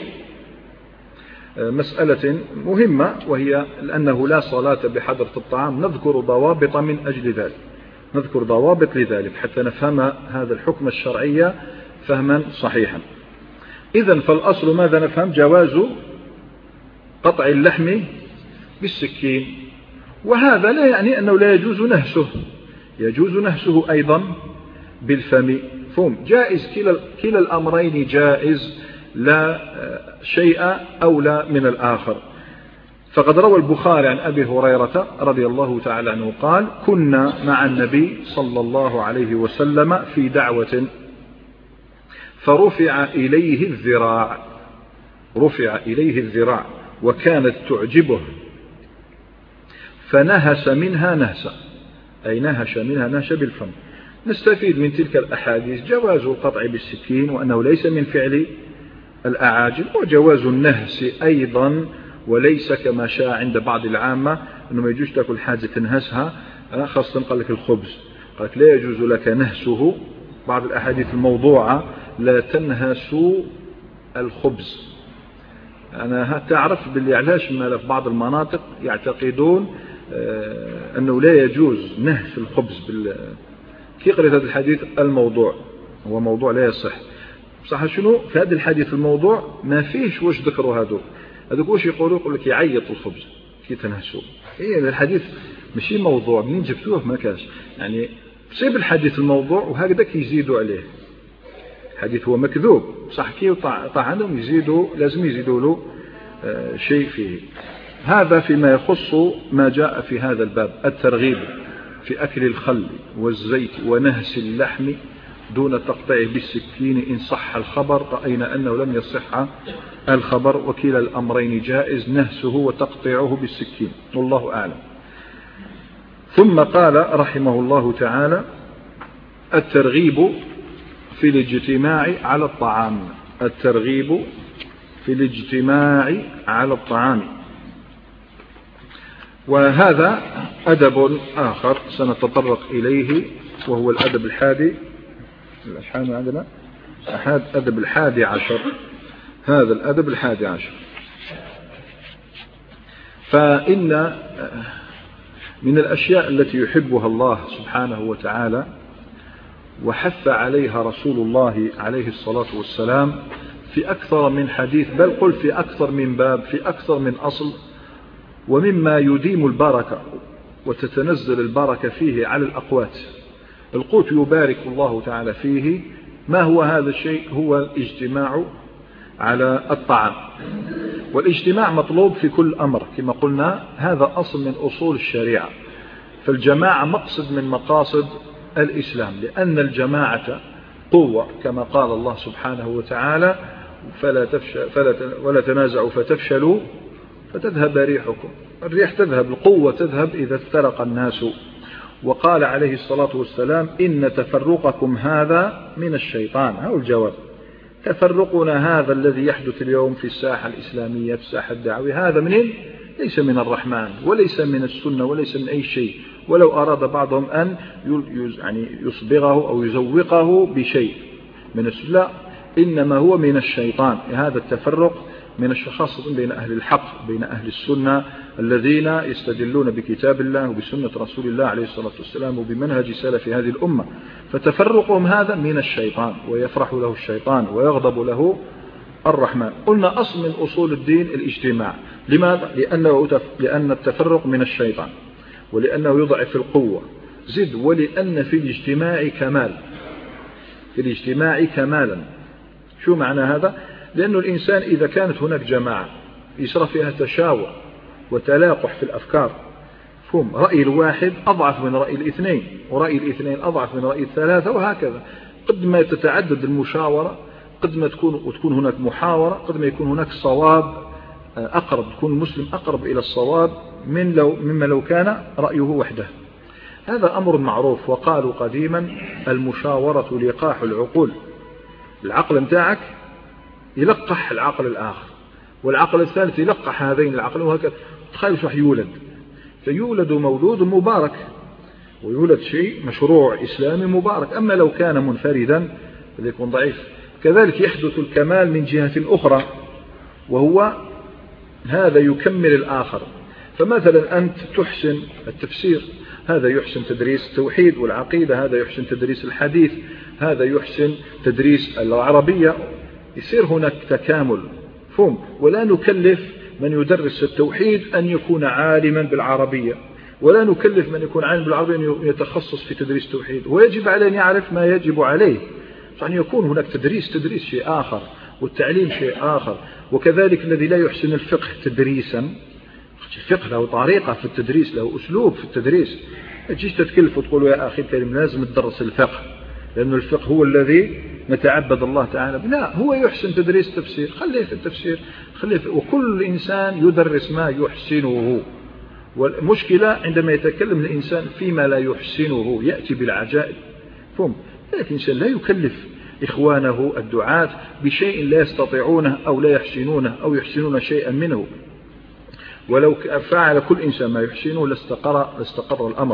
مسألة مهمة، وهي أنه لا صلاة بحضرة الطعام. نذكر ضوابط من أجل ذلك، نذكر ضوابط لذلك حتى نفهم هذا الحكم الشرعي فهما صحيحا. إذن فالأصل ماذا نفهم؟ جواز قطع اللحم بالسكين، وهذا لا يعني أنه لا يجوز نهسه، يجوز نهسه أيضا بالفم. فهم جائز، كلا, كلا الأمرين جائز، لا شيء أولى من الآخر. فقد روى البخاري عن أبي هريرة رضي الله تعالى عنه قال كنا مع النبي صلى الله عليه وسلم في دعوة فرفع إليه الذراع. رفع إليه الذراع وكانت تعجبه فنهس منها نهسا، أي نهش منها نهش بالفم. نستفيد من تلك الأحاديث جواز القطع بالسكين وأنه ليس من فعل الأعاجم، وجواز النهس أيضا، وليس كما شاء عند بعض العامة أنه ما يجوز تأكل حاجة تنهسها، خاصة قال لك الخبز، قال لك لا يجوز لك نهسه. بعض الأحاديث الموضوعة لا تنهس الخبز. أنا تعرف باللي علاش ما في بعض المناطق يعتقدون أنه لا يجوز نهس الخبز بال... كي قرأت هذا الحديث الموضوع هو موضوع لا يصح. بصح شنو في هذا الحديث الموضوع ما فيهش واش ذكروا هذوك هذوك واش يقولوا، يقول لك يعيط الخبز كي تنهسوا. هي الحديث ماشي موضوع، منين جبتوه ما كاش، يعني تصيب الحديث الموضوع وهكذا كيزيدوا عليه. الحديث هو مكذوب صح، كي طعنهم يزيدوا لازم يزيدوا له آه شيء فيه. هذا فيما يخص ما جاء في هذا الباب، الترغيب في أكل الخل والزيت ونهس اللحم دون تقطيعه بالسكين إن صح الخبر. رأينا أنه لم يصح الخبر، وكلا الأمرين جائز، نهسه وتقطيعه بالسكين، والله أعلم. ثم قال رحمه الله تعالى: الترغيب في الاجتماع على الطعام. الترغيب في الاجتماع على الطعام، وهذا أدب آخر سنتطرق إليه، وهو الأدب الحادي الأشحان عندنا أحد أدب الحادي عشر. هذا الأدب الحادي عشر، فإن من الأشياء التي يحبها الله سبحانه وتعالى وحث عليها رسول الله عليه الصلاة والسلام في أكثر من حديث، بل قل في أكثر من باب، في أكثر من أصل، ومما يديم البركة وتتنزل البركة فيه على الأقوات. القوت يبارك الله تعالى فيه. ما هو هذا الشيء؟ هو الاجتماع على الطعام. والاجتماع مطلوب في كل أمر كما قلنا، هذا أصل من أصول الشريعة. فالجماعة مقصد من مقاصد الإسلام، لأن الجماعة قوة كما قال الله سبحانه وتعالى: فلا تفشل فلا ولا تنازعوا فتفشلوا فتذهب ريحكم. الريح تذهب، القوة تذهب إذا افترق الناس. وقال عليه الصلاة والسلام: إن تفرقكم هذا من الشيطان. هذا الجواب. تفرقنا هذا الذي يحدث اليوم في الساحة الإسلامية، في الساحة الدعوية، هذا منين؟ ليس من الرحمن وليس من السنة وليس من أي شيء، ولو أراد بعضهم أن يعني يصبغه أو يزوقه بشيء من السنة، إنما هو من الشيطان. هذا التفرق من الشخص بين أهل الحق، بين أهل السنة الذين يستدلون بكتاب الله وبسنة رسول الله عليه الصلاة والسلام وبمنهج سلف هذه الأمة. فتفرقهم هذا من الشيطان، ويفرح له الشيطان ويغضب له الرحمن. قلنا أصل من أصول الدين الاجتماع. لماذا؟ لأنه لأن التفرق من الشيطان، ولأنه يضعف القوة. زد ولأن في الاجتماع كمال، في الاجتماع كمالا. شو معنى هذا؟ لأن الإنسان إذا كانت هناك جماعة يصير فيها تشاور وتلاقح في الأفكار، فهم رأي الواحد أضعف من رأي الاثنين، ورأي الاثنين أضعف من رأي الثلاثة، وهكذا. قد ما تتعدد المشاورة، قد ما تكون وتكون هناك محاورة، قد ما يكون هناك صواب أقرب، تكون المسلم أقرب إلى الصواب من لو مما لو كان رأيه وحده. هذا أمر معروف. وقالوا قديما: المشاورة لقاح العقول. العقل متاعك يلقح العقل الآخر، والعقل الثالث يلقح هذين العقل، وهكذا. تخيل شو يولد، فيولد مولود مبارك، ويولد شيء مشروع إسلامي مبارك. أما لو كان منفردا فليكون ضعيف. كذلك يحدث الكمال من جهة أخرى، وهو هذا يكمل الآخر. فمثلا أنت تحسن التفسير، هذا يحسن تدريس التوحيد والعقيدة، هذا يحسن تدريس الحديث، هذا يحسن تدريس العربية. يصير هناك تكامل، فهم. ولا نكلف من يدرس التوحيد أن يكون عالما بالعربية، ولا نكلف من يكون عالم بالعربية أن يتخصص في تدريس التوحيد، ويجب عليه أن يعرف ما يجب عليه. يعني يكون هناك تدريس تدريس شيء آخر، والتعليم شيء آخر. وكذلك الذي لا يحسن الفقه تدريسا، الفقه له طريقة في التدريس، له أسلوب في التدريس. تجيش تتكلف وتقول: يا أخي الكريم لازم تدرس الفقه، لأن الفقه هو الذي نتعبد الله تعالى. لا، هو يحسن تدريس التفسير، خليه في التفسير، خليه في، وكل إنسان يدرس ما يحسنه. والمشكلة عندما يتكلم الإنسان فيما لا يحسنه يأتي بالعجائب. فهم الإنسان لا يكلف إخوانه الدعاة بشيء لا يستطيعونه أو لا يحسنونه أو يحسنون شيئا منه. ولو فعل كل إنسان ما يحسنه لاستقر, لاستقر الأمر،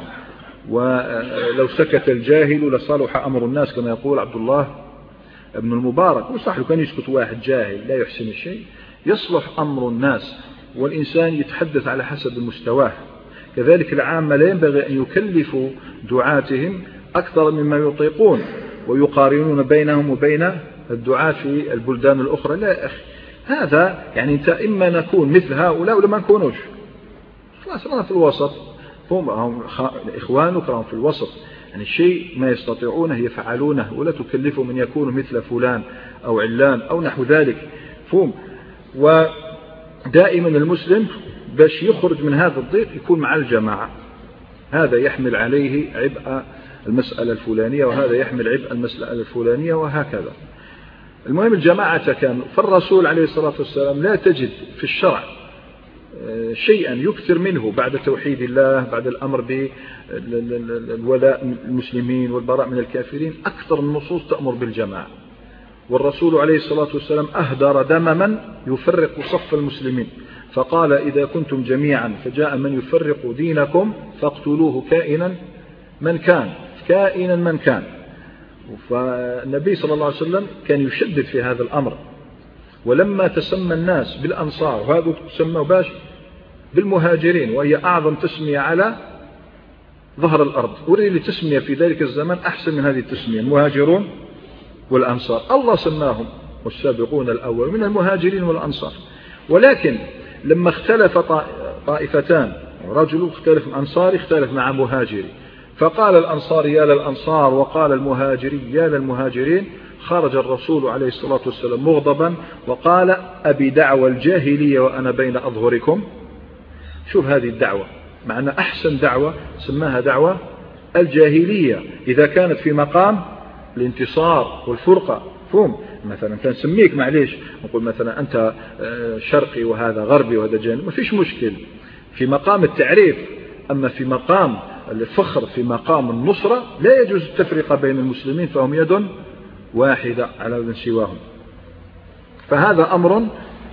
ولو سكت الجاهل لصلح أمر الناس كما يقول عبد الله ابن المبارك. وصح لو كان يسكت واحد جاهل لا يحسن الشيء يصلح أمر الناس، والإنسان يتحدث على حسب مستواه. كذلك العامة لا ينبغي أن يكلفوا دعاتهم أكثر مما يطيقون ويقارنون بينهم وبين الدعاة في البلدان الأخرى. لا يا أخي، هذا يعني أنت إما نكون مثل هؤلاء ولا ما نكونوش، خلاص أنا في الوسط، هم إخوانك هم في الوسط، يعني شيء ما يستطيعونه يفعلونه، ولا تكلفوا من يكونوا مثل فلان أو علان أو نحو ذلك. فهم ودائما المسلم باش يخرج من هذا الضيق يكون مع الجماعة، هذا يحمل عليه عبء المسألة الفلانية وهذا يحمل عبء المسألة الفلانية وهكذا. المهم الجماعة كامل. فالرسول عليه الصلاة والسلام لا تجد في الشرع شيئا يكثر منه بعد توحيد الله، بعد الأمر بالولاء المسلمين والبراء من الكافرين، أكثر النصوص تأمر بالجماعة. والرسول عليه الصلاة والسلام أهدر دم من يفرق صف المسلمين، فقال إذا كنتم جميعا فجاء من يفرق دينكم فاقتلوه كائنا من كان، كائنا من كان. فالنبي صلى الله عليه وسلم كان يشدد في هذا الأمر. ولما تسمى الناس بالأنصار، وهذا تسمى باش بالمهاجرين، وهي أعظم تسمية على ظهر الأرض، وري لي تسمية في ذلك الزمان أحسن من هذه التسمية، المهاجرون والأنصار. الله سماهم والسابقون الأول من المهاجرين والأنصار. ولكن لما اختلف طائفتان، رجل اختلف مع أنصاري اختلف مع مهاجري، فقال الأنصار يا للأنصار وقال المهاجري يا للمهاجرين، خرج الرسول عليه الصلاة والسلام مغضبا وقال أبي دعوى الجاهلية وأنا بين أظهركم. شوف هذه الدعوة، معنى أحسن دعوة سماها دعوة الجاهلية إذا كانت في مقام الانتصار والفرقة. فهم مثلا تنسميك معليش نقول مثلا أنت شرقي وهذا غربي وهذا جانب، ما فيش مشكل في مقام التعريف. أما في مقام الفخر، في مقام النصرة، لا يجوز التفرقة بين المسلمين، فهم يد واحدة على من سواهم. فهذا أمر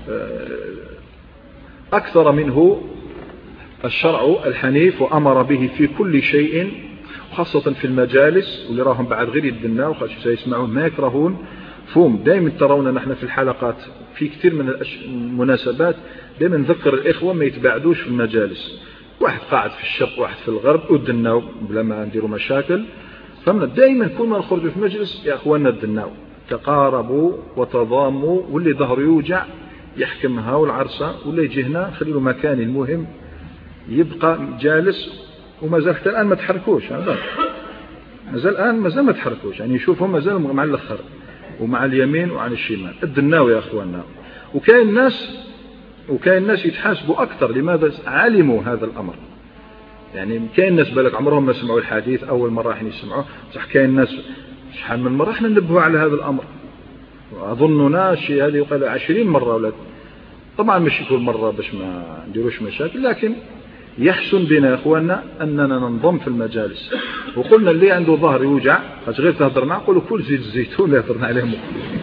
أكثر منه الشرع الحنيف وأمر به في كل شيء، خاصة في المجالس، واللي راهم بعد غير يدنا وخاصة سيسمعون ما يكرهون. فهم دائما ترون نحن في الحلقات في كثير من المناسبات دائما نذكر الإخوة ما يتباعدوش في المجالس، واحد قاعد في الشرق واحد في الغرب ودناو بلا ما نديروا مشاكل. فمن دائما كل ما نخرجوا في مجلس يا أخواننا دناو تقاربوا وتضاموا، واللي ظهر يوجع يحكمها والعرسة، واللي يجي هنا خلي له مكان المهم يبقى جالس. وما زال حتى الآن ما تحركوش، ما زال الآن ما زال ما تحركوش، يعني يشوفهم ما زالوا مع الأخر ومع اليمين وعن الشمال. الدناو يا أخواننا. وكاين الناس وكاين الناس يتحاسبوا أكثر، لماذا؟ علموا هذا الأمر. يعني كاين الناس بالك عمرهم ما سمعوا الحديث، أول مرة راح يسمعوه، صح كاين الناس شحال من مرة احنا ننبهوا على هذا الأمر، أظننا شيء هذه يقال عشرين مرة ولا طبعا مش كل مرة باش ما نديروش مشاكل، لكن يحسن بنا يا أخواننا أننا ننضم في المجالس. وقلنا اللي عنده ظهر يوجع خاش غير تهضر معه قولوا كل زيت الزيتون اللي يهضرنا عليهم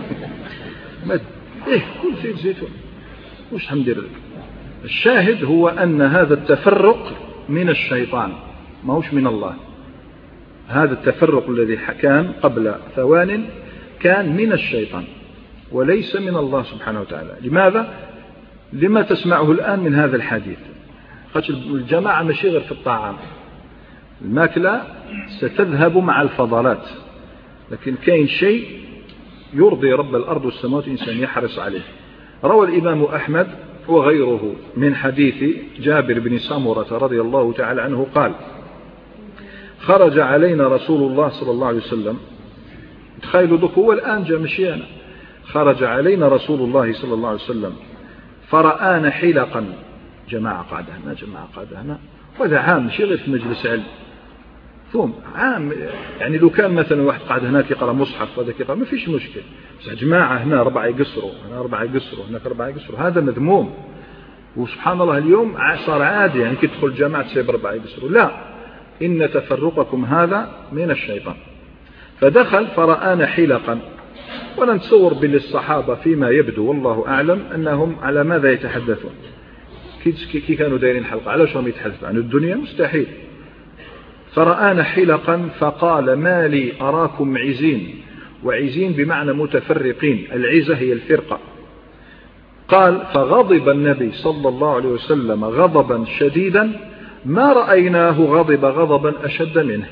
إيه كل زيت الزيتون وش حندير لك. الشاهد هو أن هذا التفرق من الشيطان ما هوش من الله. هذا التفرق الذي كان قبل ثوان كان من الشيطان وليس من الله سبحانه وتعالى. لماذا؟ لما تسمعه الآن من هذا الحديث. الجماعة ماشي غير في الطعام، الماكلة ستذهب مع الفضلات، لكن كاين شيء يرضي رب الأرض والسماوات الإنسان يحرص عليه. روى الإمام أحمد وغيره من حديث جابر بن سمرة رضي الله تعالى عنه قال: خرج علينا رسول الله صلى الله عليه وسلم. تخيلوا ذلك هو الآن جاء مشي أنا. خرج علينا رسول الله صلى الله عليه وسلم فرآنا حلقا، جماعة قاعدة هنا جماعة قاعدة هنا، وهذا عام مشي غير في مجلس علم، فهم عام. يعني لو كان مثلا واحد قاعد هناك يقرأ مصحف وهذا يقرأ ما فيش مشكل، بس جماعة هنا أربعة يقصروا هنا أربعة يقصروا هناك أربعة يقصروا، هذا مذموم. وسبحان الله اليوم صار عادي، يعني كي تدخل جامعة تسيب أربعة يقصروا، لا، إن تفرقكم هذا من الشيطان. فدخل فرآنا حلقا، ونتصور بالصحابة فيما يبدو والله أعلم أنهم على ماذا يتحدثون، كي كانوا دايرين حلقة على شو يتحدثوا عن الدنيا؟ مستحيل. فرآنا حلقا فقال ما لي أراكم عزين، وعزين بمعنى متفرقين، العزة هي الفرقة. قال فغضب النبي صلى الله عليه وسلم غضبا شديدا ما رأيناه غضب غضبا أشد منه.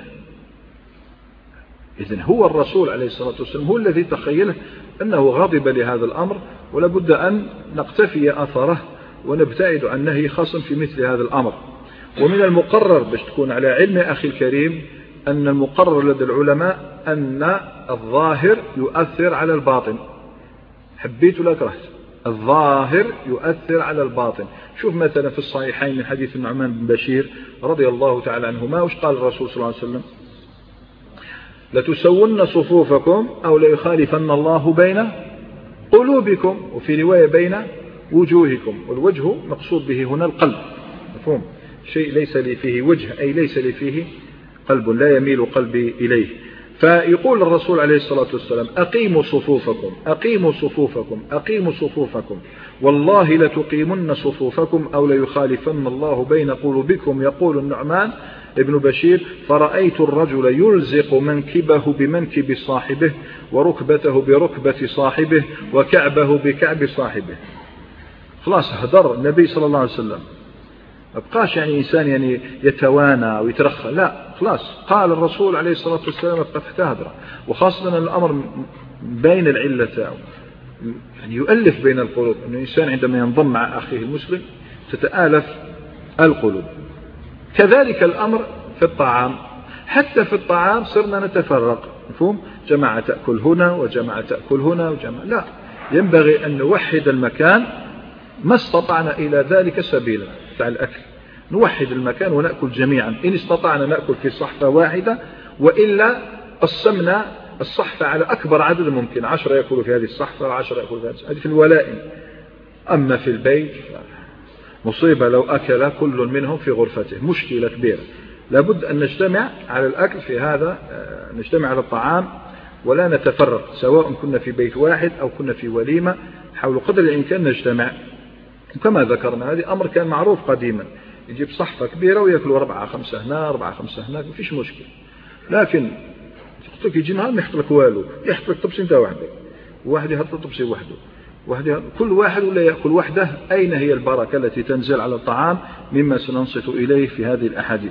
إذن هو الرسول عليه الصلاة والسلام هو الذي تخيله أنه غضب لهذا الأمر، ولا بد أن نقتفي أثره ونبتعد عن نهي خاص في مثل هذا الأمر. ومن المقرر باش تكون على علم أخي الكريم أن المقرر لدى العلماء أن الظاهر يؤثر على الباطن، حبيت ولا كرهت، الظاهر يؤثر على الباطن. شوف مثلا في الصحيحين من حديث النعمان بن بشير رضي الله تعالى عنهما، وش قال الرسول صلى الله عليه وسلم؟ لتسون صفوفكم أو ليخالفن الله بين قلوبكم، وفي رواية بين وجوهكم، والوجه مقصود به هنا القلب، مفهوم؟ شيء ليس لي فيه وجه أي ليس لي فيه قلب، لا يميل قلبي إليه. فيقول الرسول عليه الصلاة والسلام أقيموا صفوفكم أقيموا صفوفكم أقيموا صفوفكم والله لتقيمن صفوفكم أو ليخالفن الله بين قلوبكم. يقول النعمان ابن بشير فرأيت الرجل يلزق منكبه بمنكب صاحبه وركبته بركبة صاحبه وكعبه بكعب صاحبه. خلاص هدر النبي صلى الله عليه وسلم، ما بقاش يعني إنسان يعني يتوانى ويترخى، لا، خلاص قال الرسول عليه الصلاة والسلام قد احتهدر. وخاصة الأمر بين العلة يعني يؤلف بين القلوب، أن الإنسان عندما ينضم مع أخيه المسلم تتآلف القلوب. كذلك الأمر في الطعام، حتى في الطعام صرنا نتفرق، مفهوم؟ جماعة تأكل هنا وجماعة تأكل هنا وجماعة، لا، ينبغي أن نوحد المكان ما استطعنا إلى ذلك سبيلا. تاع الأكل نوحد المكان ونأكل جميعا، إن استطعنا نأكل في صحفة واحدة، وإلا قسمنا الصحفة على أكبر عدد ممكن، عشرة يأكلوا في هذه الصحفة وعشرة يأكلوا في هذه، هذه في الولائم. أما في البيت مصيبة لو أكل كل منهم في غرفته، مشكلة كبيرة. لابد أن نجتمع على الأكل في هذا، نجتمع على الطعام ولا نتفرق، سواء كنا في بيت واحد أو كنا في وليمة، حول قدر الإمكان نجتمع. كما ذكرنا هذا أمر كان معروف قديما، يجيب صحفة كبيرة ويأكلوا أربعة خمسة هنا أربعة خمسة هناك، ما فيش مشكل. لكن تقولك يجي نهار ما يحط لك والو، يحط لك طبسي انت وحدك، واحد يحط طبسي وحده، واحد كل واحد ولا يأكل وحده. أين هي البركة التي تنزل على الطعام مما سننصت إليه في هذه الأحاديث؟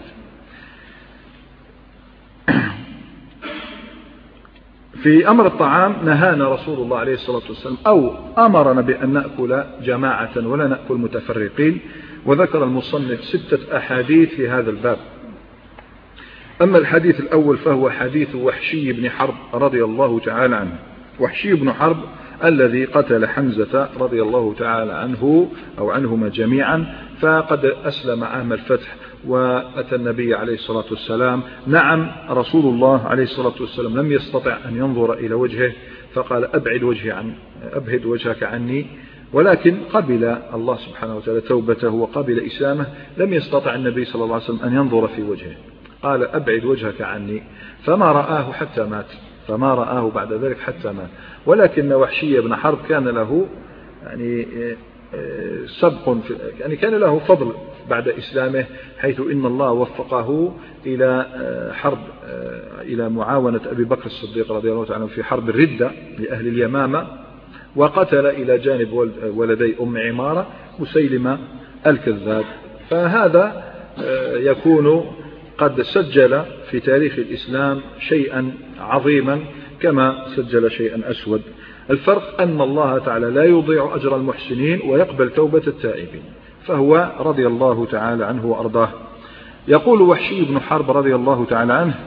في أمر الطعام نهانا رسول الله عليه الصلاة والسلام، أو أمرنا بأن نأكل جماعة ولا نأكل متفرقين، وذكر المصنف ستة أحاديث في هذا الباب. أما الحديث الأول فهو حديث وحشي بن حرب رضي الله تعالى عنه. وحشي بن حرب الذي قتل حمزة رضي الله تعالى عنه أو عنهما جميعا، فقد أسلم عام الفتح وأتى النبي عليه الصلاة والسلام. نعم رسول الله عليه الصلاة والسلام لم يستطع أن ينظر إلى وجهه، فقال أبعد وجهي عن أبهد وجهك عني، ولكن قبل الله سبحانه وتعالى توبته وقبل إسلامه. لم يستطع النبي صلى الله عليه وسلم أن ينظر في وجهه، قال أبعد وجهك عني، فما رآه حتى مات، فما رآه بعد ذلك حتى مات. ولكن وحشي بن حرب كان له يعني سبق، يعني كان له فضل بعد إسلامه، حيث إن الله وفقه إلى حرب إلى معاونة أبي بكر الصديق رضي الله عنه في حرب الردة لأهل اليمامة، وقتل إلى جانب ولدي أم عمارة مسيلمة الكذاب. فهذا يكون قد سجل في تاريخ الإسلام شيئا عظيما كما سجل شيئا أسود. الفرق أن الله تعالى لا يضيع أجر المحسنين ويقبل توبة التائبين، فهو رضي الله تعالى عنه وأرضاه. يقول وحشي بن حرب رضي الله تعالى عنه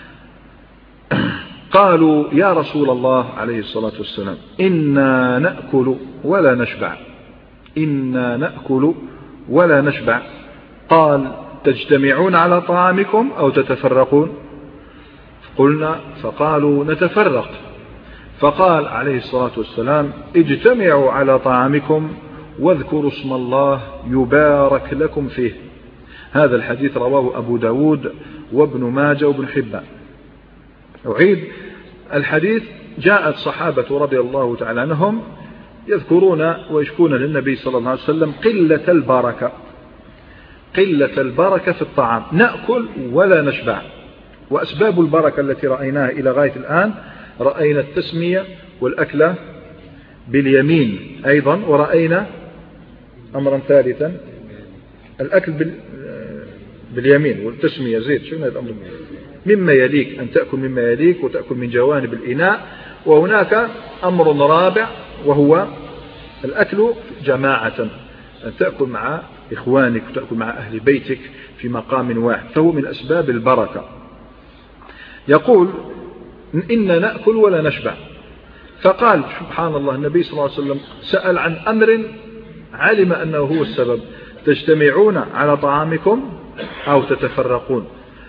قالوا يا رسول الله عليه الصلاة والسلام إنا نأكل ولا نشبع، إنا نأكل ولا نشبع. قال تجتمعون على طعامكم أو تتفرقون؟ قلنا فقالوا نتفرق، فقال عليه الصلاة والسلام اجتمعوا على طعامكم واذكروا اسم الله يبارك لكم فيه. هذا الحديث رواه أبو داود وابن ماجه وابن حبان. أعيد الحديث: جاءت صحابة رضي الله تعالى عنهم يذكرون ويشكون للنبي صلى الله عليه وسلم قلة البركة، قلة البركة في الطعام، نأكل ولا نشبع. وأسباب البركة التي رأيناها إلى غاية الآن: رأينا التسمية والأكل باليمين أيضا، ورأينا أمرا ثالثا الأكل باليمين والتسمية. زيد شو هذا الأمر؟ مما يليك، أن تأكل مما يليك وتأكل من جوانب الإناء. وهناك أمر رابع وهو الأكل جماعة، أن تأكل مع إخوانك وتأكل مع أهل بيتك في مقام واحد، فهو من أسباب البركة. يقول إننا نأكل ولا نشبع. فقال سبحان الله النبي صلى الله عليه وسلم سأل عن أمر علم أنه هو السبب: تجتمعون على طعامكم أو تتفرقون.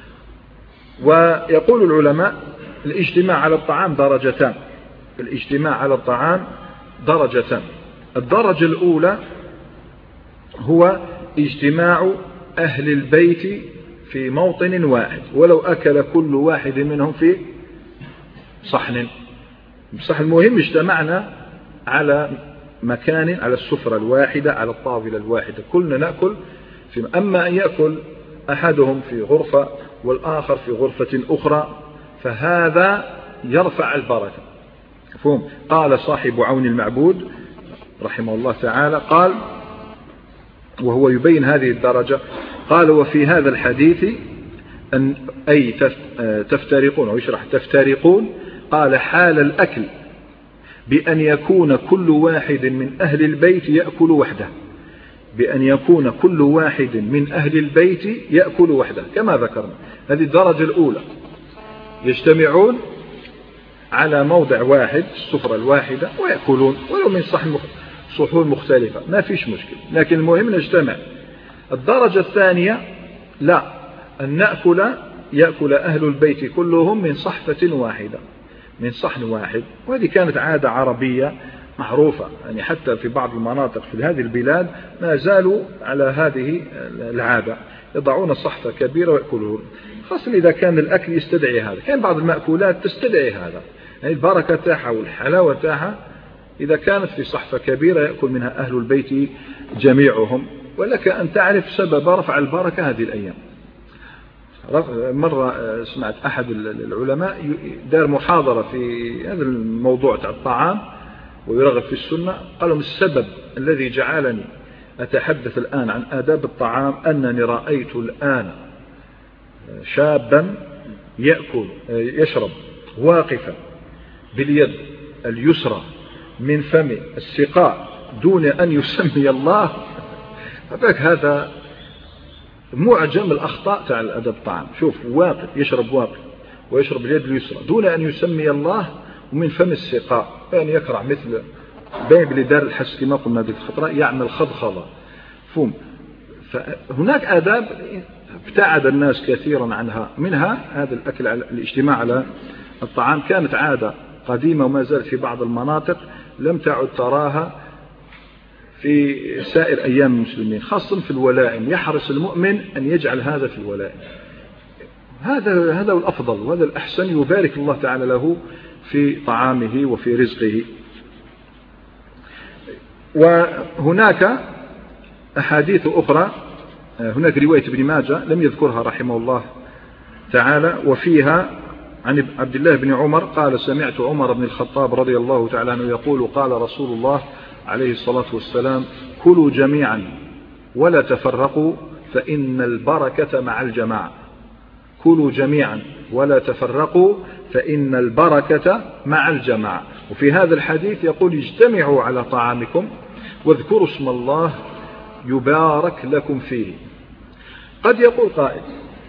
ويقول العلماء الاجتماع على الطعام درجتان، الاجتماع على الطعام درجتان. الدرجة الأولى هو اجتماع أهل البيت في موطن واحد، ولو أكل كل واحد منهم في صحن. صح، المهم اجتمعنا على مكان، على السفرة الواحدة، على الطاولة الواحدة، كلنا نأكل في. أما أن يأكل أحدهم في غرفة والآخر في غرفة أخرى فهذا يرفع البركة. مفهوم؟ قال صاحب عون المعبود رحمه الله تعالى، قال وهو يبين هذه الدرجة، قال: وفي هذا الحديث أن أي تفترقون، أو يشرح تفترقون، قال: حال الأكل بأن يكون كل واحد من أهل البيت يأكل وحده، بأن يكون كل واحد من أهل البيت يأكل وحده كما ذكرنا. هذه الدرجة الأولى، يجتمعون على موضع واحد، السفرة الواحدة، ويأكلون ولو من صحن صحون مختلفة، ما فيش مشكلة، لكن المهم نجتمع. الدرجة الثانية لا، أن نأكل يأكل أهل البيت كلهم من صحفة واحدة، من صحن واحد. وهذه كانت عادة عربية معروفة، يعني حتى في بعض المناطق في هذه البلاد ما زالوا على هذه العادة، يضعون صحفة كبيرة ويأكلون، خاصة إذا كان الأكل يستدعي هذا. كان بعض المأكولات تستدعي هذا، يعني البركة تاعها والحلاوة تاعها إذا كانت في صحفة كبيرة يأكل منها أهل البيت جميعهم. ولك أن تعرف سبب رفع البركة هذه الأيام. مرة سمعت أحد العلماء دار محاضرة في هذا الموضوع تاع الطعام ويرغب في السنة، قالوا: السبب الذي جعلني أتحدث الآن عن آداب الطعام أنني رأيت الآن شابا يأكل يشرب واقفا باليد اليسرى من فم السقاء دون أن يسمي الله. فبك هذا معجم الأخطاء تاع الأدب الطعام. شوف، واقف يشرب واقف ويشرب اليد اليسرى دون أن يسمي الله، ومن فم السقاء، يعني يكرع مثل باين بلي دار الحس كما قلنا ذيك الخطرة، يعمل خضخضة. فهم. فهناك آداب ابتعد الناس كثيرا عنها، منها هذا الأكل على الاجتماع على الطعام. كانت عادة قديمة وما زالت في بعض المناطق لم تعد تراها في سائر أيام المسلمين، خاصة في الولائم. يحرص المؤمن أن يجعل هذا في الولائم، هذا هذا الأفضل وهذا الأحسن، يبارك الله تعالى له في طعامه وفي رزقه. وهناك أحاديث أخرى، هناك رواية ابن ماجه لم يذكرها رحمه الله تعالى، وفيها عن عبد الله بن عمر قال: سمعت عمر بن الخطاب رضي الله تعالى عنه يقول: قال رسول الله عليه الصلاة والسلام: كلوا جميعا ولا تفرقوا فإن البركة مع الجماعة. كلوا جميعا ولا تفرقوا فإن البركة مع الجماعة. وفي هذا الحديث يقول: اجتمعوا على طعامكم واذكروا اسم الله يبارك لكم فيه. قد يقول قائل: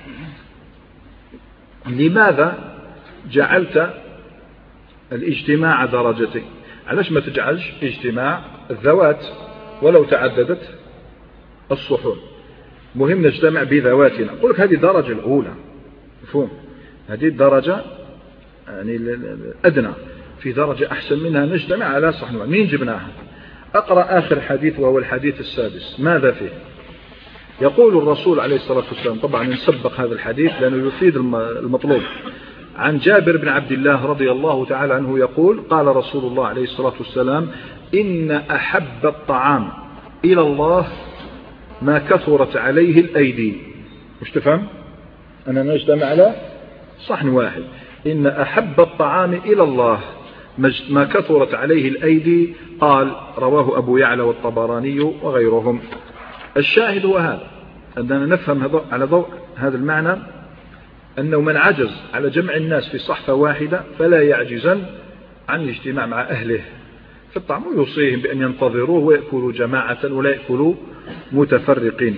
لماذا جعلت الاجتماع درجتين؟ علاش ما تجعلش اجتماع الذوات ولو تعددت الصحون؟ مهم نجتمع بذواتنا. أقول لك هذه الدرجة الأولى، مفهوم؟ هذه الدرجة يعني الأدنى في درجة أحسن منها نجتمع على صحن واحد. مين جبناها؟ أقرأ آخر حديث وهو الحديث السادس. ماذا فيه؟ يقول الرسول عليه الصلاة والسلام، طبعا نسبق هذا الحديث لأنه يفيد المطلوب، عن جابر بن عبد الله رضي الله تعالى عنه يقول قال رسول الله عليه الصلاة والسلام: إن أحب الطعام إلى الله ما كثرت عليه الأيدي. مش تفهم؟ أنا نجتمع على صحن واحد. إن أحب الطعام إلى الله ما كثرت عليه الأيدي. قال رواه أبو يعلى والطبراني وغيرهم. الشاهد هو هذا، أننا نفهم على ضوء هذا المعنى أنه من عجز على جمع الناس في صحفة واحدة فلا يعجزن عن الاجتماع مع أهله في الطعام، ويوصيهم بأن ينتظروه ويأكلوا جماعة ولا يأكلوا متفرقين.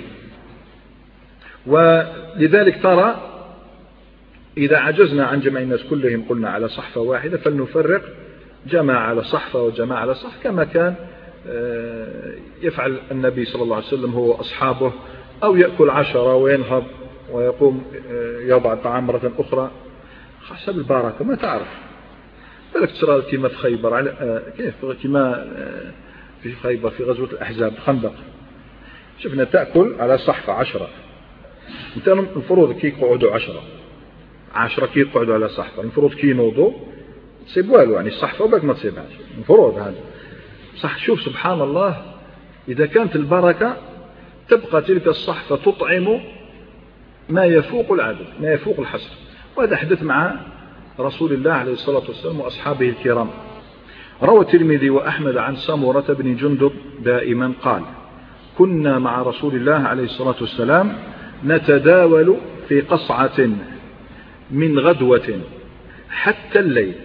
ولذلك ترى إذا عجزنا عن جمع الناس كلهم قلنا على صحفة واحدة فلنفرق جماعة على صحفة وجماعة على صحفة، كما كان يفعل النبي صلى الله عليه وسلم هو وأصحابه، أو يأكل عشرة وينهض ويقوم يضع الطعام مرة أخرى حسب البركة. ما تعرف بالك ترى كما في خيبر على كيف كما في خيبر في غزوة الأحزاب الخندق، شفنا تأكل على صحفة عشرة، انت المفروض كي يقعدوا عشرة عشرة كي يقعدوا على صحفة، المفروض كي ينوضوا تصيب والو يعني الصحفة وباك ما تصيبهاش، المفروض هذا صح. شوف سبحان الله، إذا كانت البركة تبقى تلك الصحفة تطعم ما يفوق العدد ما يفوق الحصر. وهذا حدث مع رسول الله عليه الصلاة والسلام وأصحابه الكرام. روى الترمذي وأحمد عن سمرة بن جندب دائما قال: كنا مع رسول الله عليه الصلاة والسلام نتداول في قصعة من غدوة حتى الليل.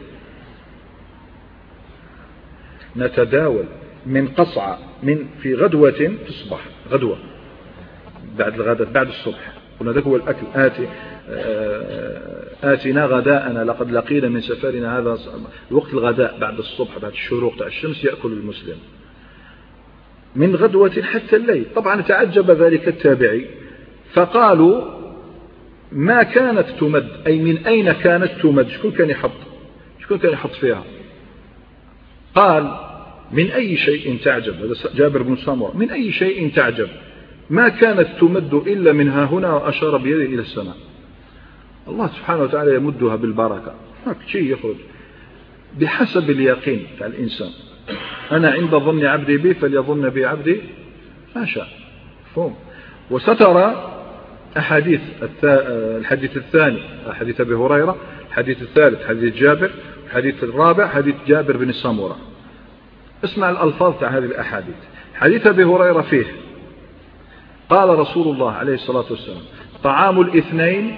نتداول من قصعة من في غدوة تصبح غدوة بعد الغداء بعد الصبح، قلنا ذاك هو الأكل. آتي آتنا غداءنا لقد لقينا من سفرنا هذا وقت الغداء بعد الصبح بعد الشروق تاع الشمس يأكل المسلم من غدوة حتى الليل. طبعا تعجب ذلك التابعي فقالوا: ما كانت تمد، أي من أين كانت تمد؟ شكون كان يحط شكون كان يحط فيها؟ قال: من أي شيء تعجب. هذا جابر بن سمرة: من أي شيء تعجب؟ ما كانت تمد إلا منها هنا، وأشار بيده إلى السماء. الله سبحانه وتعالى يمدها بالبركة، ما شيء يخرج بحسب اليقين تاع الإنسان. أنا عند ظن عبدي بي فليظن بي عبدي ما شاء. فهم. وسترى أحاديث الحديث الثاني حديث أبي هريرة، الحديث الثالث حديث جابر، الحديث الرابع حديث جابر بن سمرة. اسمع الألفاظ تاع هذه الأحاديث. حديث أبي هريرة فيه قال رسول الله عليه الصلاة والسلام: طعام الاثنين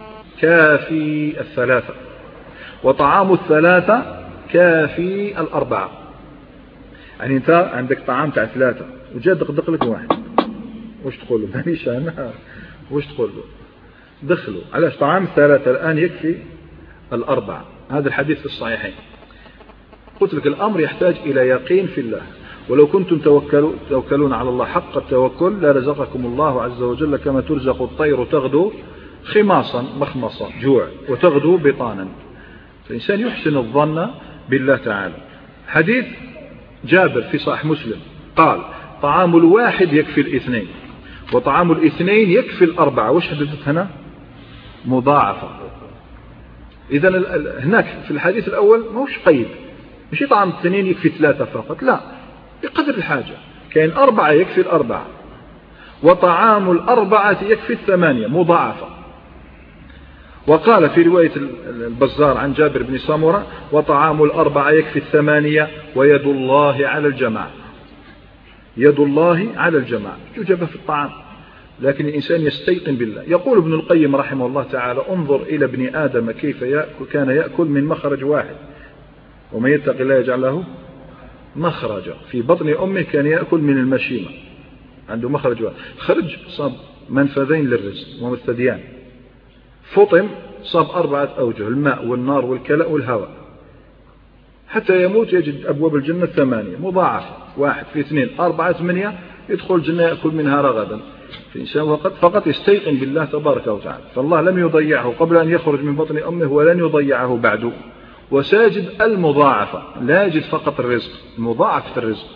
كافي الثلاثة، وطعام الثلاثة كافي الأربعة. يعني أنت عندك طعام تاع ثلاثة وجاء دقدق لك واحد، وش تقول له؟ مانيش أنا، وش تقول له؟ دخلوا علاش طعام الثلاثة الآن يكفي الأربعة. هذا الحديث في الصحيحين. قلت لك الأمر يحتاج إلى يقين في الله، ولو كنتم توكلون على الله حق التوكل لرزقكم الله عز وجل كما ترزق الطير تغدو خماصا مخمصا جوع وتغدو بطانا. فالإنسان يحسن الظن بالله تعالى. حديث جابر في صحيح مسلم قال: طعام الواحد يكفي الاثنين، وطعام الاثنين يكفي الأربعة. وش حدثت هنا؟ مضاعفة. إذن هناك في الحديث الأول ما هوش قيد، مش طعام الاثنين يكفي ثلاثة فقط، لا، بقدر الحاجة. كاين أربعة يكفي الأربعة، وطعام الأربعة يكفي الثمانية مضاعفة. وقال في رواية البزار عن جابر بن سمرة: وطعام الأربعة يكفي الثمانية، ويد الله على الجماعة. يد الله على الجماعة يوجب في الطعام، لكن الإنسان يستيقن بالله. يقول ابن القيم رحمه الله تعالى: انظر إلى ابن آدم كيف يأكل، كان يأكل من مخرج واحد، ومن يتق الله يجعل له مخرجا. في بطن أمه كان يأكل من المشيمة، عنده مخرج واحد. خرج صاب منفذين للرزق ومستديان، فطم صاب أربعة أوجه: الماء والنار والكلاء والهواء، حتى يموت يجد أبواب الجنة ثمانية مضاعفة، واحد في اثنين أربعة ثمانية، يدخل الجنة يأكل منها رغدا. فالإنسان فقط, فقط يستيقن بالله تبارك وتعالى، فالله لم يضيعه قبل أن يخرج من بطن أمه ولن يضيعه بعد. وسيجد المضاعفة، لا يجد فقط الرزق، مضاعفة الرزق.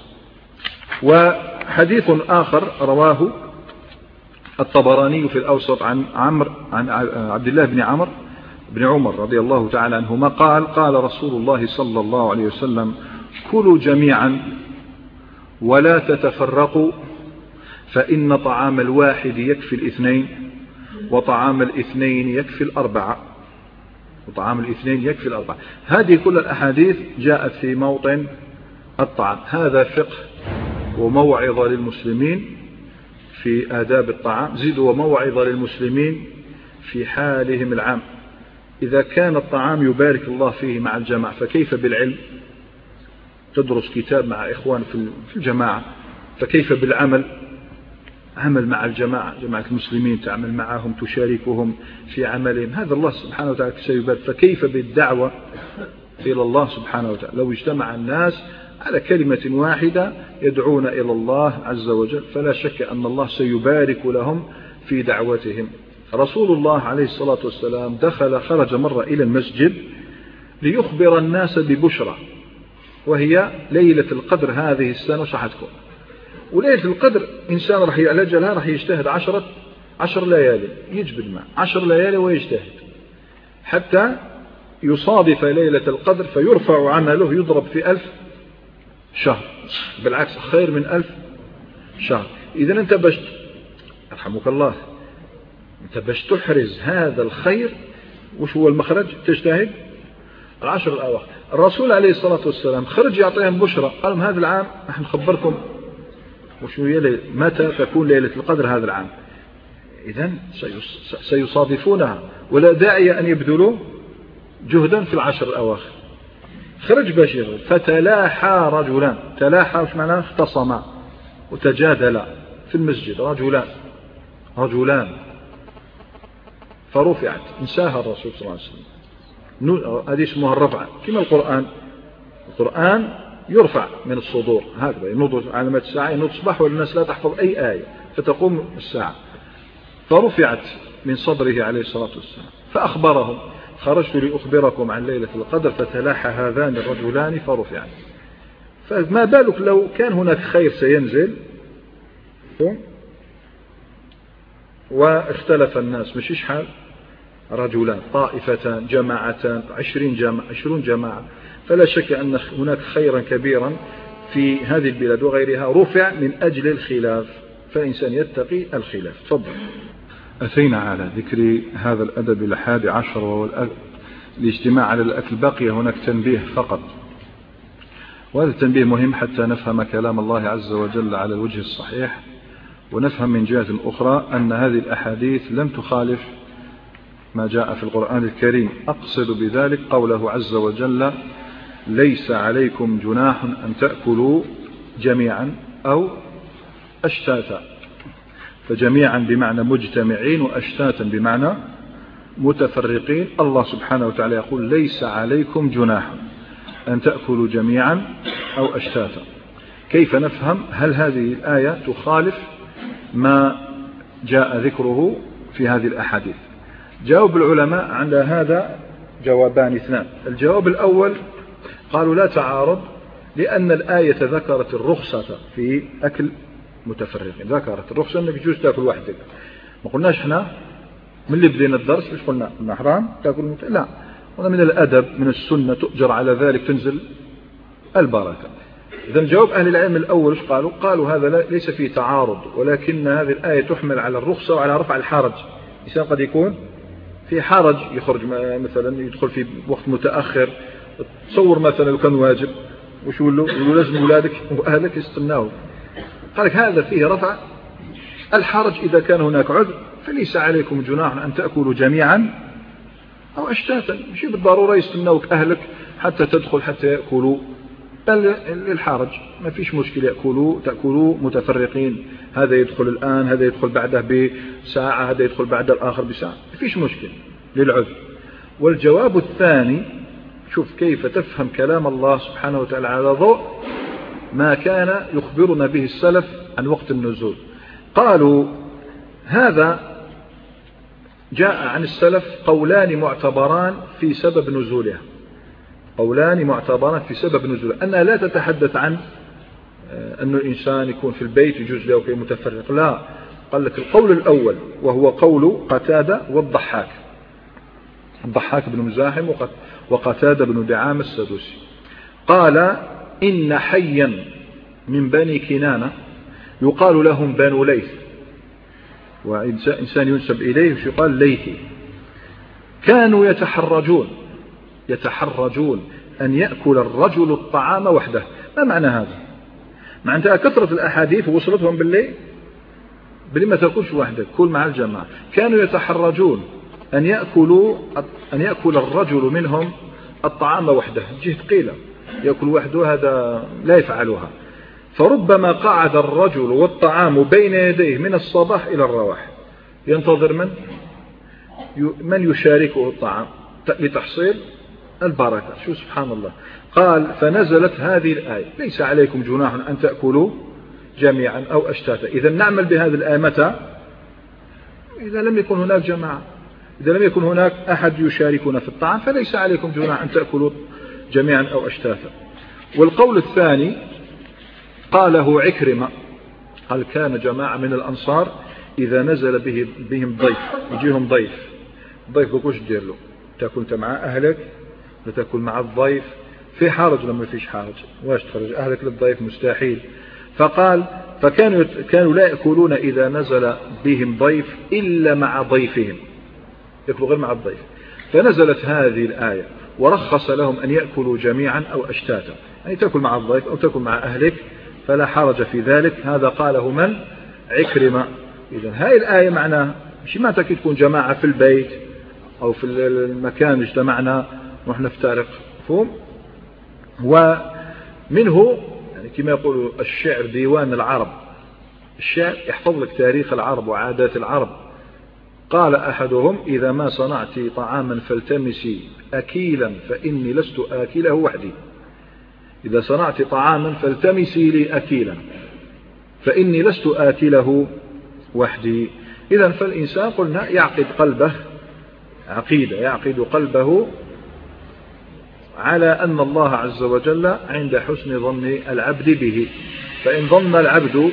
وحديث آخر رواه الطبراني في الأوسط عن عمرو عن عبد الله بن عمرو بن عمر رضي الله تعالى عنهما قال قال رسول الله صلى الله عليه وسلم: كلوا جميعا ولا تتفرقوا، فإن طعام الواحد يكفي الاثنين، وطعام الاثنين يكفي الأربعة، وطعام الاثنين يكفي الأربعة. هذه كل الأحاديث جاءت في موطن الطعام. هذا فقه وموعظة للمسلمين في آداب الطعام، زيد وموعظة للمسلمين في حالهم العام. إذا كان الطعام يبارك الله فيه مع الجماعة، فكيف بالعلم؟ تدرس كتاب مع إخوان في الجماعة، فكيف بالعمل؟ عمل مع الجماعة، جماعة المسلمين، تعمل معهم، تشاركهم في عملهم، هذا الله سبحانه وتعالى سيبارك. فكيف بالدعوة إلى الله سبحانه وتعالى؟ لو اجتمع الناس على كلمة واحدة يدعون إلى الله عز وجل، فلا شك أن الله سيبارك لهم في دعوتهم. رسول الله عليه الصلاة والسلام دخل خرج مرة إلى المسجد ليخبر الناس ببشرى، وهي ليلة القدر هذه السنة صحتكم. وليلة القدر إنسان رح يألجلها، رح يجتهد عشرة عشر ليالي، يجبد معه عشر ليالي ويجتهد حتى يصادف ليلة القدر فيرفع عمله يضرب في ألف شهر، بالعكس خير من ألف شهر. إذن أنت باش أرحمك الله، أنت باش تحرز هذا الخير، وش هو المخرج؟ تجتهد العشر الأواخر. الرسول عليه الصلاة والسلام خرج يعطيهم بشرى، قال لهم هذا العام نحن نخبركم وش هي متى تكون ليلة القدر هذا العام. إذن سيصادفونها، ولا داعي أن يبذلوا جهدا في العشر الأواخر. خرج باش يغرب، فتلاحى رجلان، تلاحى وش معناه؟ اختصما وتجادلا في المسجد، رجلان رجلان فرفعت، انساها الرسول صلى الله عليه وسلم. هذه اسمها الرفعة، كما القرآن، القرآن يرفع من الصدور هكذا، ينوض علامات الساعة، ينوض الصباح والناس لا تحفظ أي آية فتقوم الساعة، فرفعت من صدره عليه الصلاة والسلام. فأخبرهم: خرجت لأخبركم عن ليلة القدر، فتلاحى هذان الرجلان فرفعت. فما بالك لو كان هناك خير سينزل واختلف الناس، مش شحال رجلان، طائفتان، جماعتان، عشرين جماعة، عشرون جماعة، فلا شك أن هناك خيرا كبيرا في هذه البلاد وغيرها رفع من أجل الخلاف، فالإنسان يتقي الخلاف. تفضل. أتينا على ذكر هذا الأدب الحادي عشر وهو الاجتماع على الأكل. بقي هناك تنبيه فقط، وهذا التنبيه مهم حتى نفهم كلام الله عز وجل على الوجه الصحيح، ونفهم من جهة أخرى أن هذه الأحاديث لم تخالف ما جاء في القرآن الكريم. أقصد بذلك قوله عز وجل: ليس عليكم جناح أن تأكلوا جميعا أو أشتاتا. فجميعا بمعنى مجتمعين، وأشتاتا بمعنى متفرقين. الله سبحانه وتعالى يقول: ليس عليكم جناح أن تأكلوا جميعا أو أشتاتا. كيف نفهم؟ هل هذه الآية تخالف ما جاء ذكره في هذه الأحاديث؟ جاوب العلماء عند هذا جوابان اثنان. الجواب الأول قالوا لا تعارض، لأن الآية ذكرت الرخصة في أكل متفرقين، ذكرت الرخصة أنك يجوز تأكل وحدك. ما قلناش احنا من اللي بدينا الدرس مش قلنا قلنا حرام تأكل مت... لا، هذا من الأدب، من السنة، تؤجر على ذلك، تنزل البركة. إذا جواب أهل العلم الأول ايش قالوا؟ قالوا هذا ليس فيه تعارض، ولكن هذه الآية تحمل على الرخصة وعلى رفع الحرج. الإنسان قد يكون في حرج، يخرج مثلا يدخل في وقت متأخر، تصور مثلا لو كان واجب وش يقول له؟ يقول له لازم أولادك وأهلك يستناه. قال لك هذا فيه رفع الحرج. إذا كان هناك عذر فليس عليكم جناح أن تأكلوا جميعا أو أشتاتا، مش بالضرورة يستناوك أهلك حتى تدخل حتى يأكلوا، بل للحرج ما فيش مشكلة، يأكلوا تأكلوا متفرقين، هذا يدخل الآن، هذا يدخل بعده بساعة، هذا يدخل بعد الآخر بساعة، ما فيش مشكلة للعذر. والجواب الثاني، شوف كيف تفهم كلام الله سبحانه وتعالى على ضوء ما كان يخبرنا به السلف عن وقت النزول. قالوا هذا جاء عن السلف قولان معتبران في سبب نزولها. قولان معتبران في سبب نزول، أنها لا تتحدث عن أن الإنسان يكون في البيت يجوز له كي متفرق، لا، قال لك القول الأول وهو قول قتادة والضحاك، الضحاك بن مزاحم وقتادة بن دعامة السدوسي، قال إن حيا من بني كنانة يقال لهم بنو ليث، وإنسان ينسب إليه يقال ليثي، كانوا يتحرجون يتحرجون أن يأكل الرجل الطعام وحده. ما معنى هذا؟ معناتها كثرة الأحاديث وصلتهم بالليل باللي ما تأكلش وحدك، كل مع الجماعة. كانوا يتحرجون أن يأكلوا أن يأكل الرجل منهم الطعام وحده، جهة قيلة يأكل وحده، هذا لا يفعلها. فربما قعد الرجل والطعام بين يديه من الصباح إلى الرواح ينتظر من من يشاركه الطعام لتحصيل البركة. شو سبحان الله. قال فنزلت هذه الآية ليس عليكم جناح أن تأكلوا جميعا أو أشتاتا. إذا نعمل بهذه الآية متى؟ إذا لم يكن هناك جماعة، إذا لم يكن هناك أحد يشاركنا في الطعام فليس عليكم جناح أن تأكلوا جميعا أو أشتاتا. والقول الثاني قاله عكرمة، قال كان جماعة من الأنصار إذا نزل به بهم ضيف، يجيهم ضيف، ضيف بكوش دير له، تأكل أنت مع أهلك وتأكل مع الضيف، في حرج لما فيش حرج، واش تخرج أهلك للضيف؟ مستحيل. فقال فكانوا كانوا لا يأكلون إذا نزل بهم ضيف إلا مع ضيفهم، يأكلوا غير مع الضيف. فنزلت هذه الآية ورخص لهم أن يأكلوا جميعا أو أشتاتا، يعني تأكل مع الضيف أو تأكل مع أهلك فلا حرج في ذلك. هذا قاله من؟ عكرمة. إذن هاي الآية معناها مش ما تكي تكون جماعة في البيت أو في المكان اجتمعنا ونحن نفترق، مفهوم؟ ومنه يعني كما يقول الشعر ديوان العرب، الشعر يحفظ لك تاريخ العرب وعادات العرب. قال أحدهم إذا ما صنعت طعاما فالتمسي أكيلا فإني لست آكله وحدي، إذا صنعت طعاما فالتمسي لي أكيلا فإني لست آكله وحدي. إذن فالإنسان قلنا يعقد قلبه عقيدة، يعقد قلبه على أن الله عز وجل عند حسن ظن العبد به. فإن ظن العبد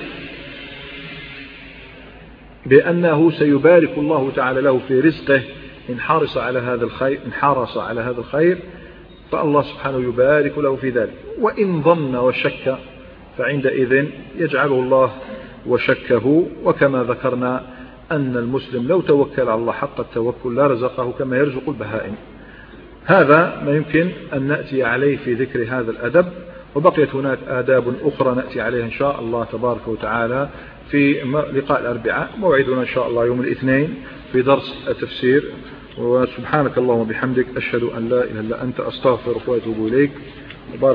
بأنه سيبارك الله تعالى له في رزقه إن حرص على هذا الخير إن حرص على هذا الخير فالله سبحانه يبارك له في ذلك. وإن ظن وشك فعندئذ يجعله الله وشكه. وكما ذكرنا أن المسلم لو توكل على الله حق التوكل لا رزقه كما يرزق البهائم. هذا ما يمكن أن نأتي عليه في ذكر هذا الأدب، وبقيت هناك آداب أخرى نأتي عليها إن شاء الله تبارك وتعالى في لقاء الأربعاء. موعدنا إن شاء الله يوم الاثنين في درس التفسير. وسبحانك اللهم وبحمدك أشهد أن لا إله إلا أنت أستغفرك وأتوب إليك.